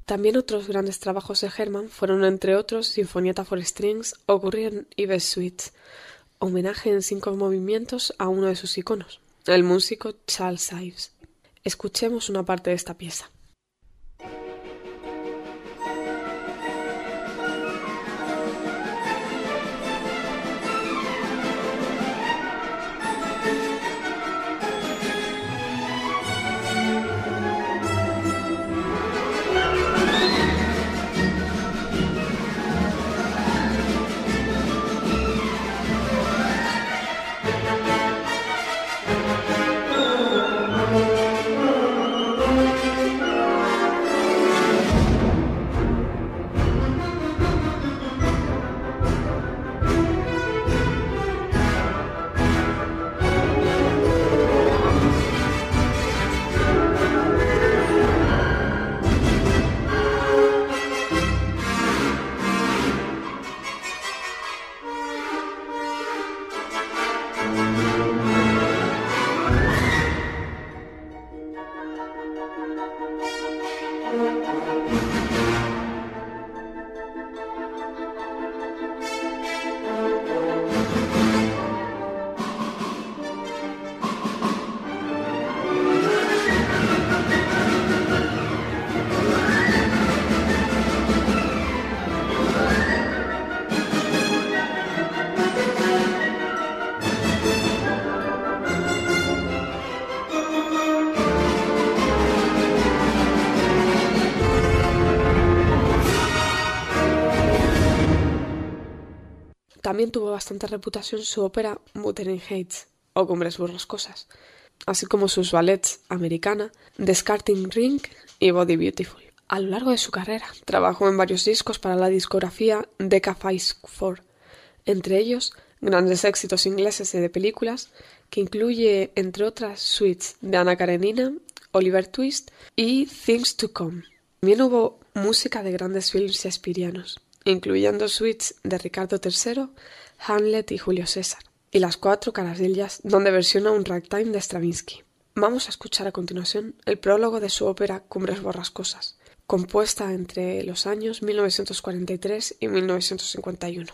También otros grandes trabajos de Herman fueron, entre otros, Sinfonietta for Strings o Currier Ives Suites, homenaje en cinco movimientos a uno de sus iconos, el músico Charles Ives. Escuchemos una parte de esta pieza. También tuvo bastante reputación su ópera Wuthering Heights, o Cumbres Borrascosas, así como sus ballets Americana, The Skating Rink y Body Beautiful. A lo largo de su carrera, trabajó en varios discos para la discografía Decca cincuenta y cuatro, entre ellos grandes éxitos ingleses y de películas, que incluye, entre otras, suites de Anna Karenina, Oliver Twist y Things to Come. También hubo música de grandes films shakespearianos, incluyendo suites de Ricardo tercero, Hamlet y Julio César, y Las cuatro caras del jazz, donde versiona un ragtime de Stravinsky. Vamos a escuchar a continuación el prólogo de su ópera Cumbres Borrascosas, compuesta entre los años mil novecientos cuarenta y tres y mil novecientos cincuenta y uno.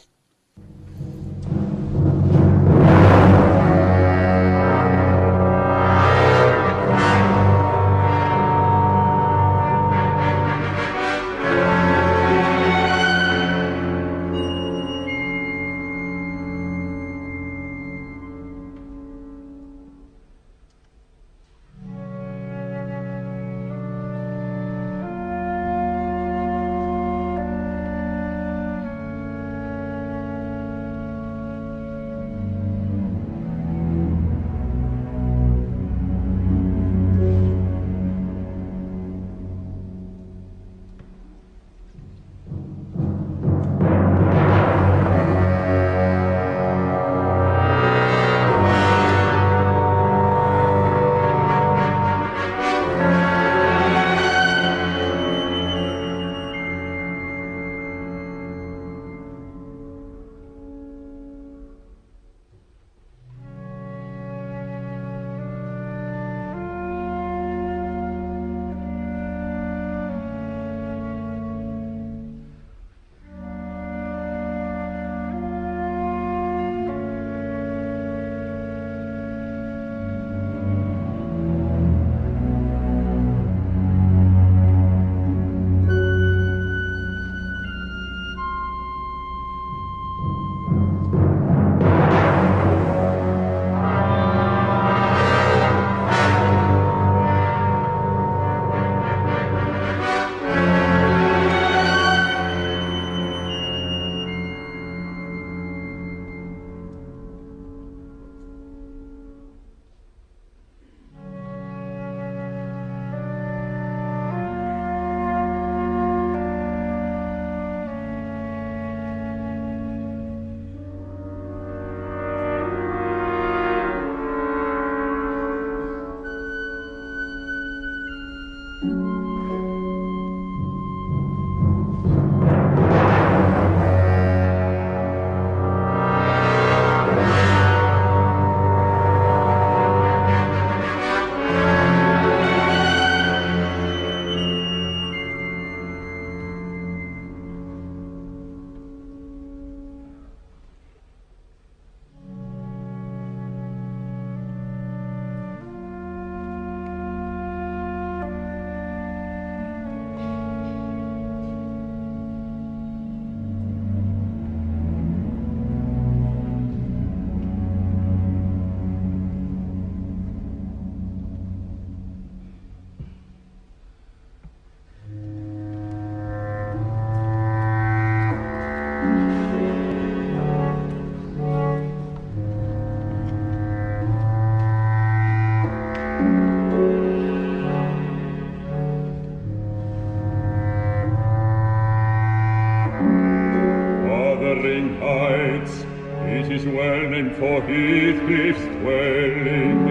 It is well named for Heathcliff's dwelling.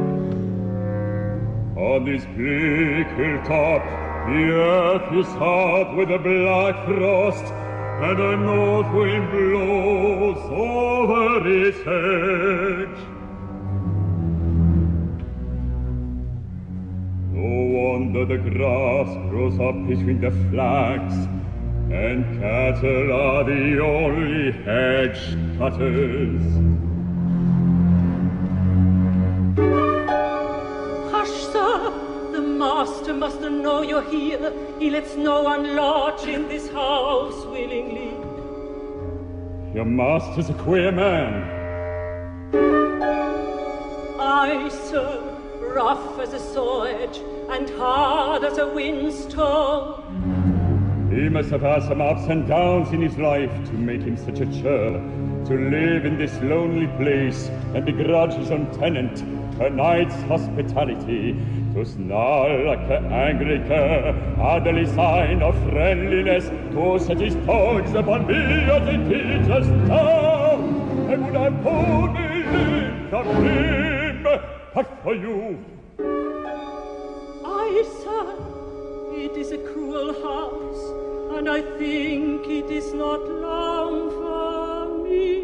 On this bleak hilltop, the earth is hard with a black frost, and a north wind blows over its edge. No wonder the grass grows up between the flags, and cattle are the only hedge cutters. Hush, sir! The master must know you're here. He lets no one lodge in this house willingly. Your master's a queer man. Aye, sir, rough as a saw edge, and hard as a windstorm. He must have had some ups and downs in his life to make him such a churl, to live in this lonely place and begrudge his own tenant a night's hospitality, to snarl like an angry cur, hardly sign of friendliness, to set his tongues upon me as he teaches now. I would have told me of him, but for you. Aye, sir, it is a cruel house, and I think it is not long for me.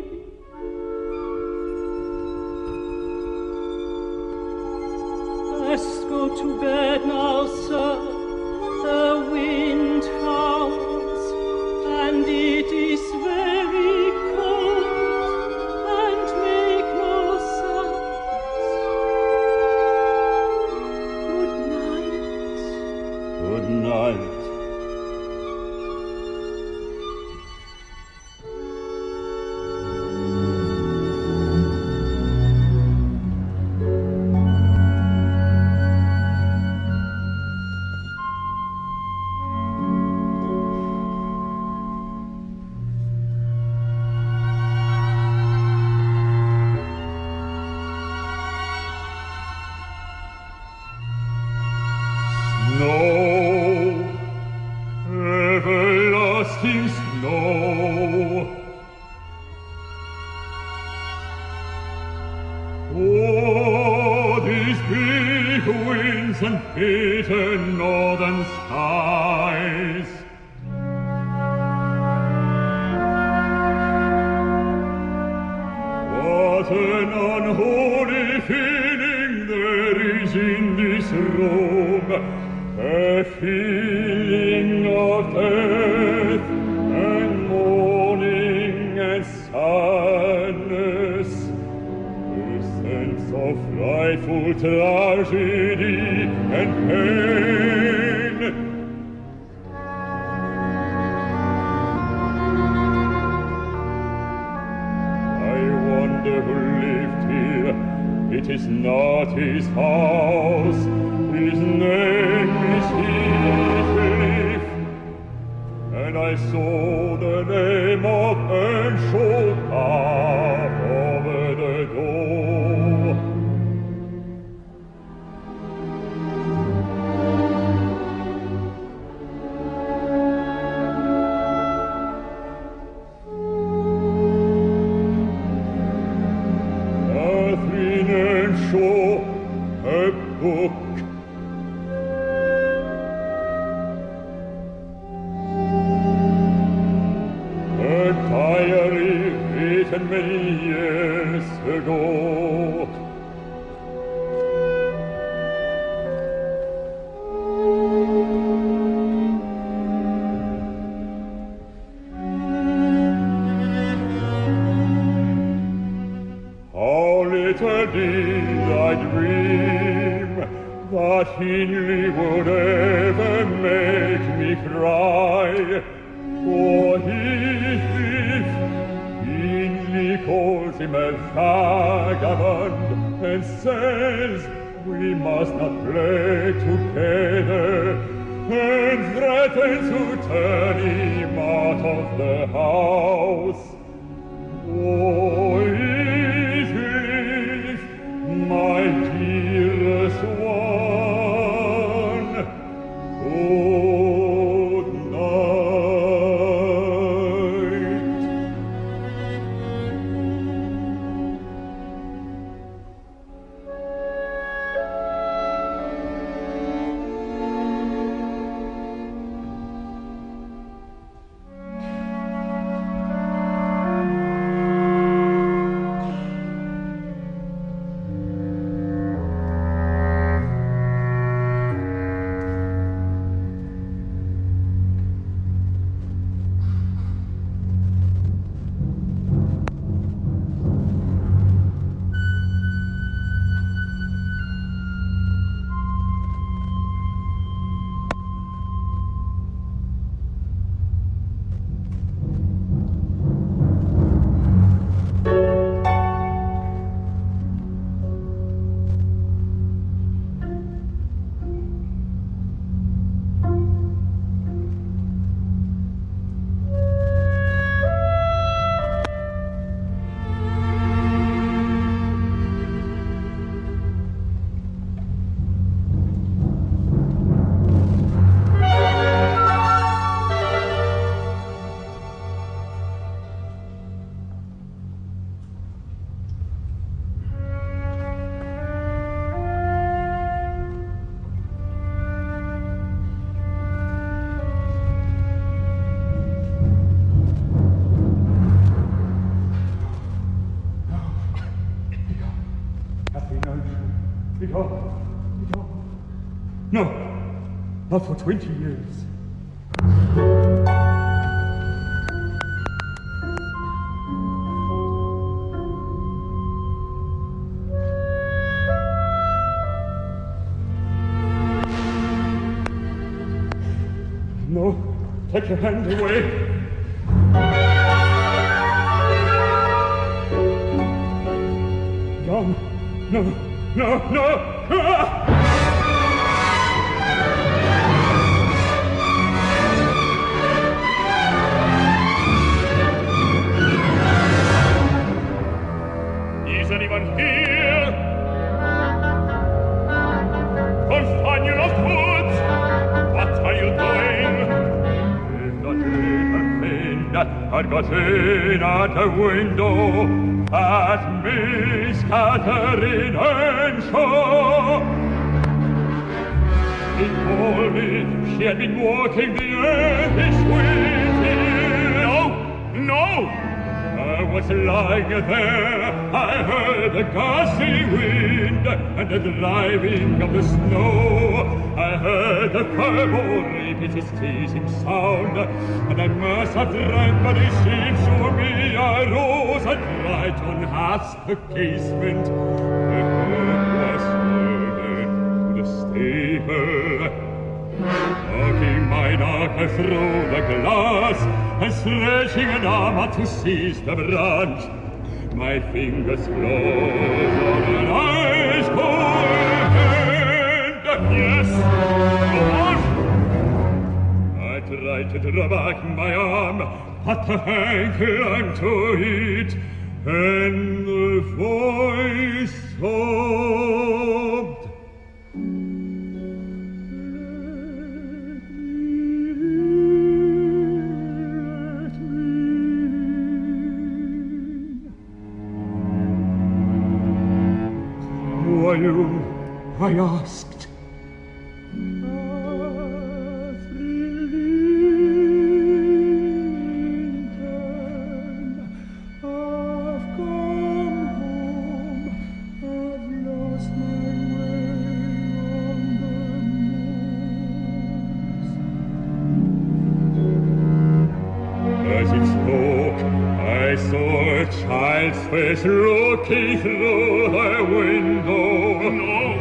Let's go to bed now, sir. The wind howls, and it is very cold, and make no sound. Good night. Good night. Vito, Vito. No, not for twenty years. No, take your hand away. John, no, no, no! Ah! Is anyone here? Companion of Woods, what are you doing? I'd got in at the window at Miss Catherine Henshaw. He told me she had been walking the earthish with No, no! I was lying there, I heard the gusty wind and the driving of the snow. I heard the fireball repeat its teasing sound, and I must have drank, but it seems to me I rose and tried to unhasp the casement. The herd was hurried to the stable. Walking my darker through the glass and stretching an arm to seize the branch, my fingers closed on an ice cold hand. Yes, go on. I tried to draw back my arm, but the hand clung to it, and the voice sobbed. I asked. As it spoke, I saw a child's face looking through the window. No!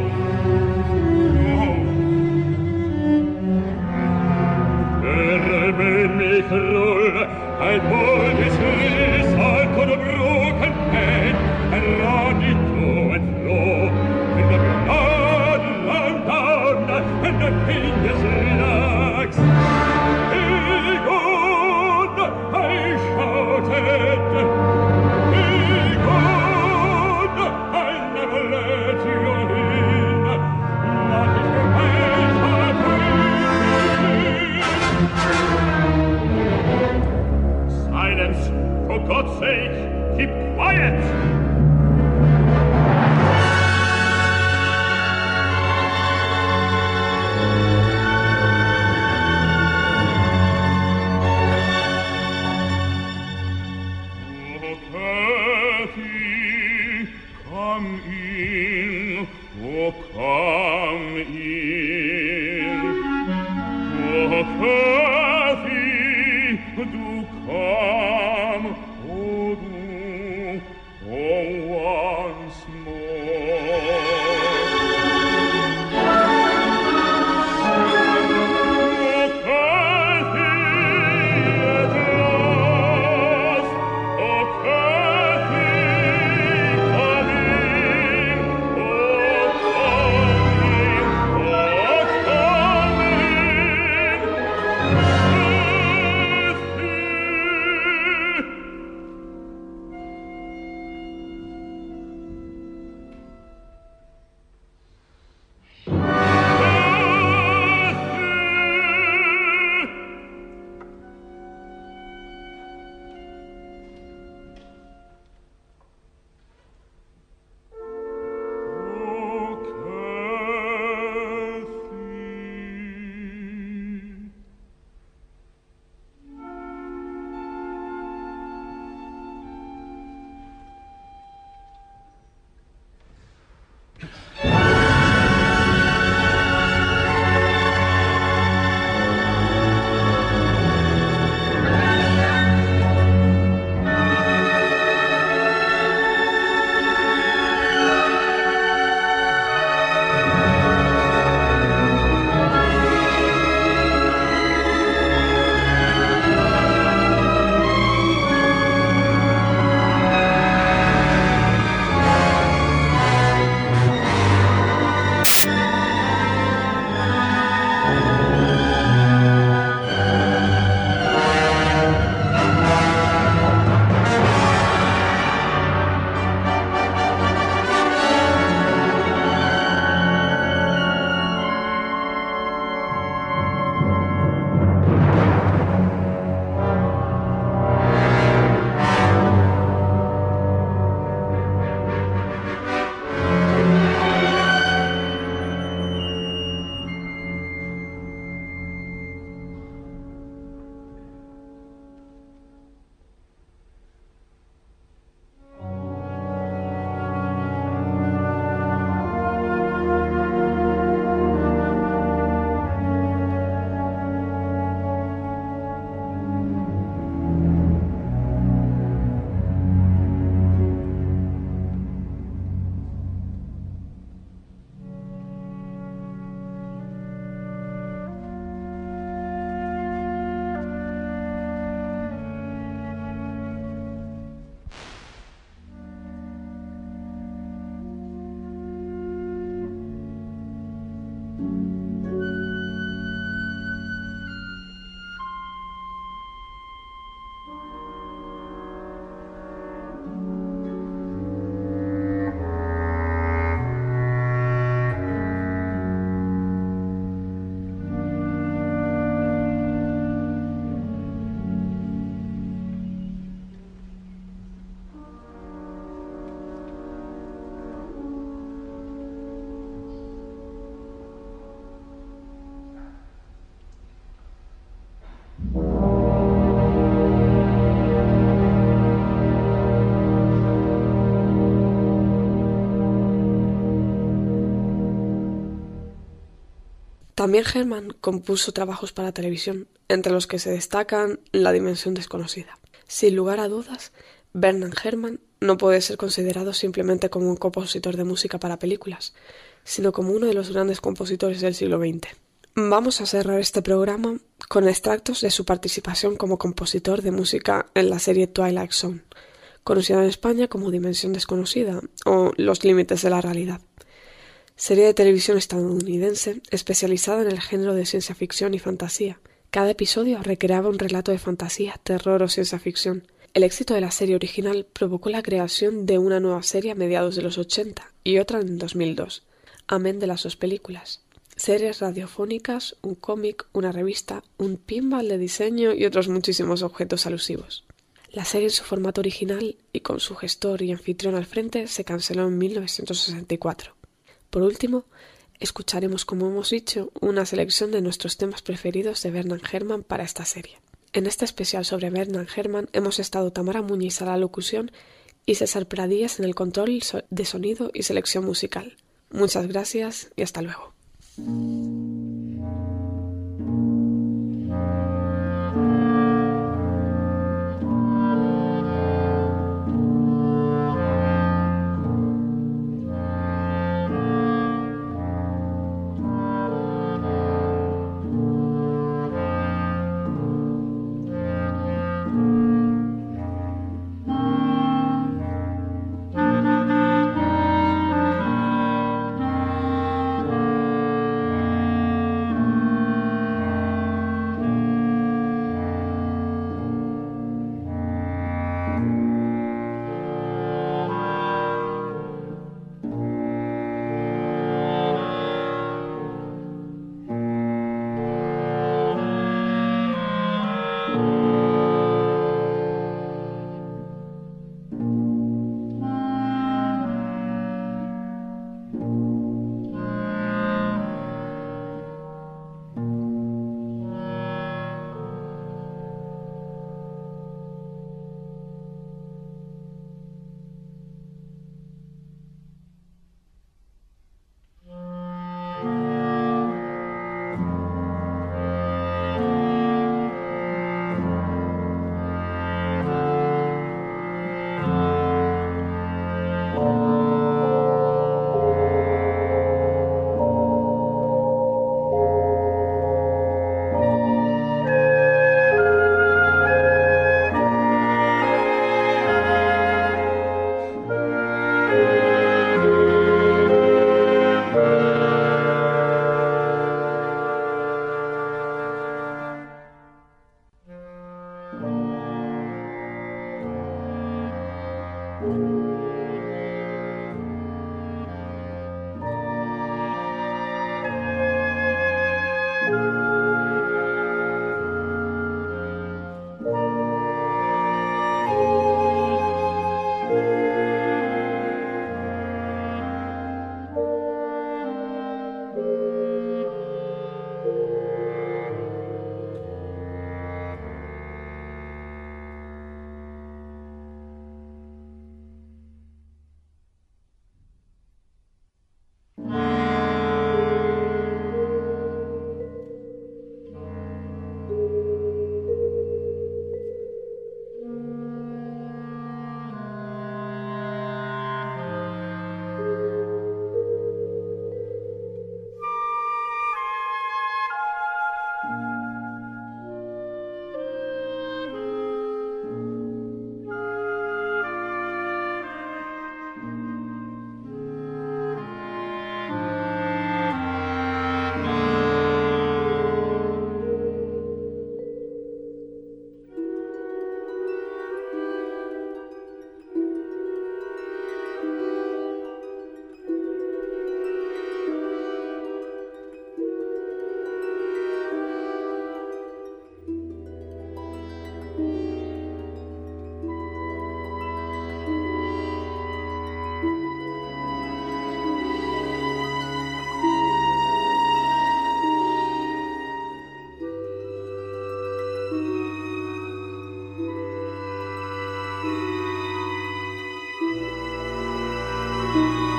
Made me cruel. I pulled his wrist, I could have broken pen and run it to and fro. And the blood ran down, and the fingers relaxed. Be good, I shouted. Be good, I'll never let you in. Not if you pay my Silence! For God's sake, keep quiet! Oh, Kathy, come in. Oh, come in. Oh, Kathy, do come, oh, do, oh, once more. Oh, Kathy, at last, oh, Kathy, come in, oh, come in, oh, come in. También Herman compuso trabajos para televisión, entre los que se destacan La dimensión desconocida. Sin lugar a dudas, Bernard Herrmann no puede ser considerado simplemente como un compositor de música para películas, sino como uno de los grandes compositores del siglo veinte. Vamos a cerrar este programa con extractos de su participación como compositor de música en la serie Twilight Zone, conocida en España como Dimensión desconocida o Los límites de la realidad. Serie de televisión estadounidense especializada en el género de ciencia ficción y fantasía. Cada episodio recreaba un relato de fantasía, terror o ciencia ficción. El éxito de la serie original provocó la creación de una nueva serie a mediados de los ochenta y otra en dos mil dos, amén de las dos películas. Series radiofónicas, un cómic, una revista, un pinball de diseño y otros muchísimos objetos alusivos. La serie en su formato original y con su gestor y anfitrión al frente se canceló en mil novecientos sesenta y cuatro. Por último, escucharemos, como hemos dicho, una selección de nuestros temas preferidos de Bernard Herrmann para esta serie. En este especial sobre Bernard Herrmann hemos estado Tamara Muñiz a la locución y César Pradillas en el control de sonido y selección musical. Muchas gracias y hasta luego. Thank you.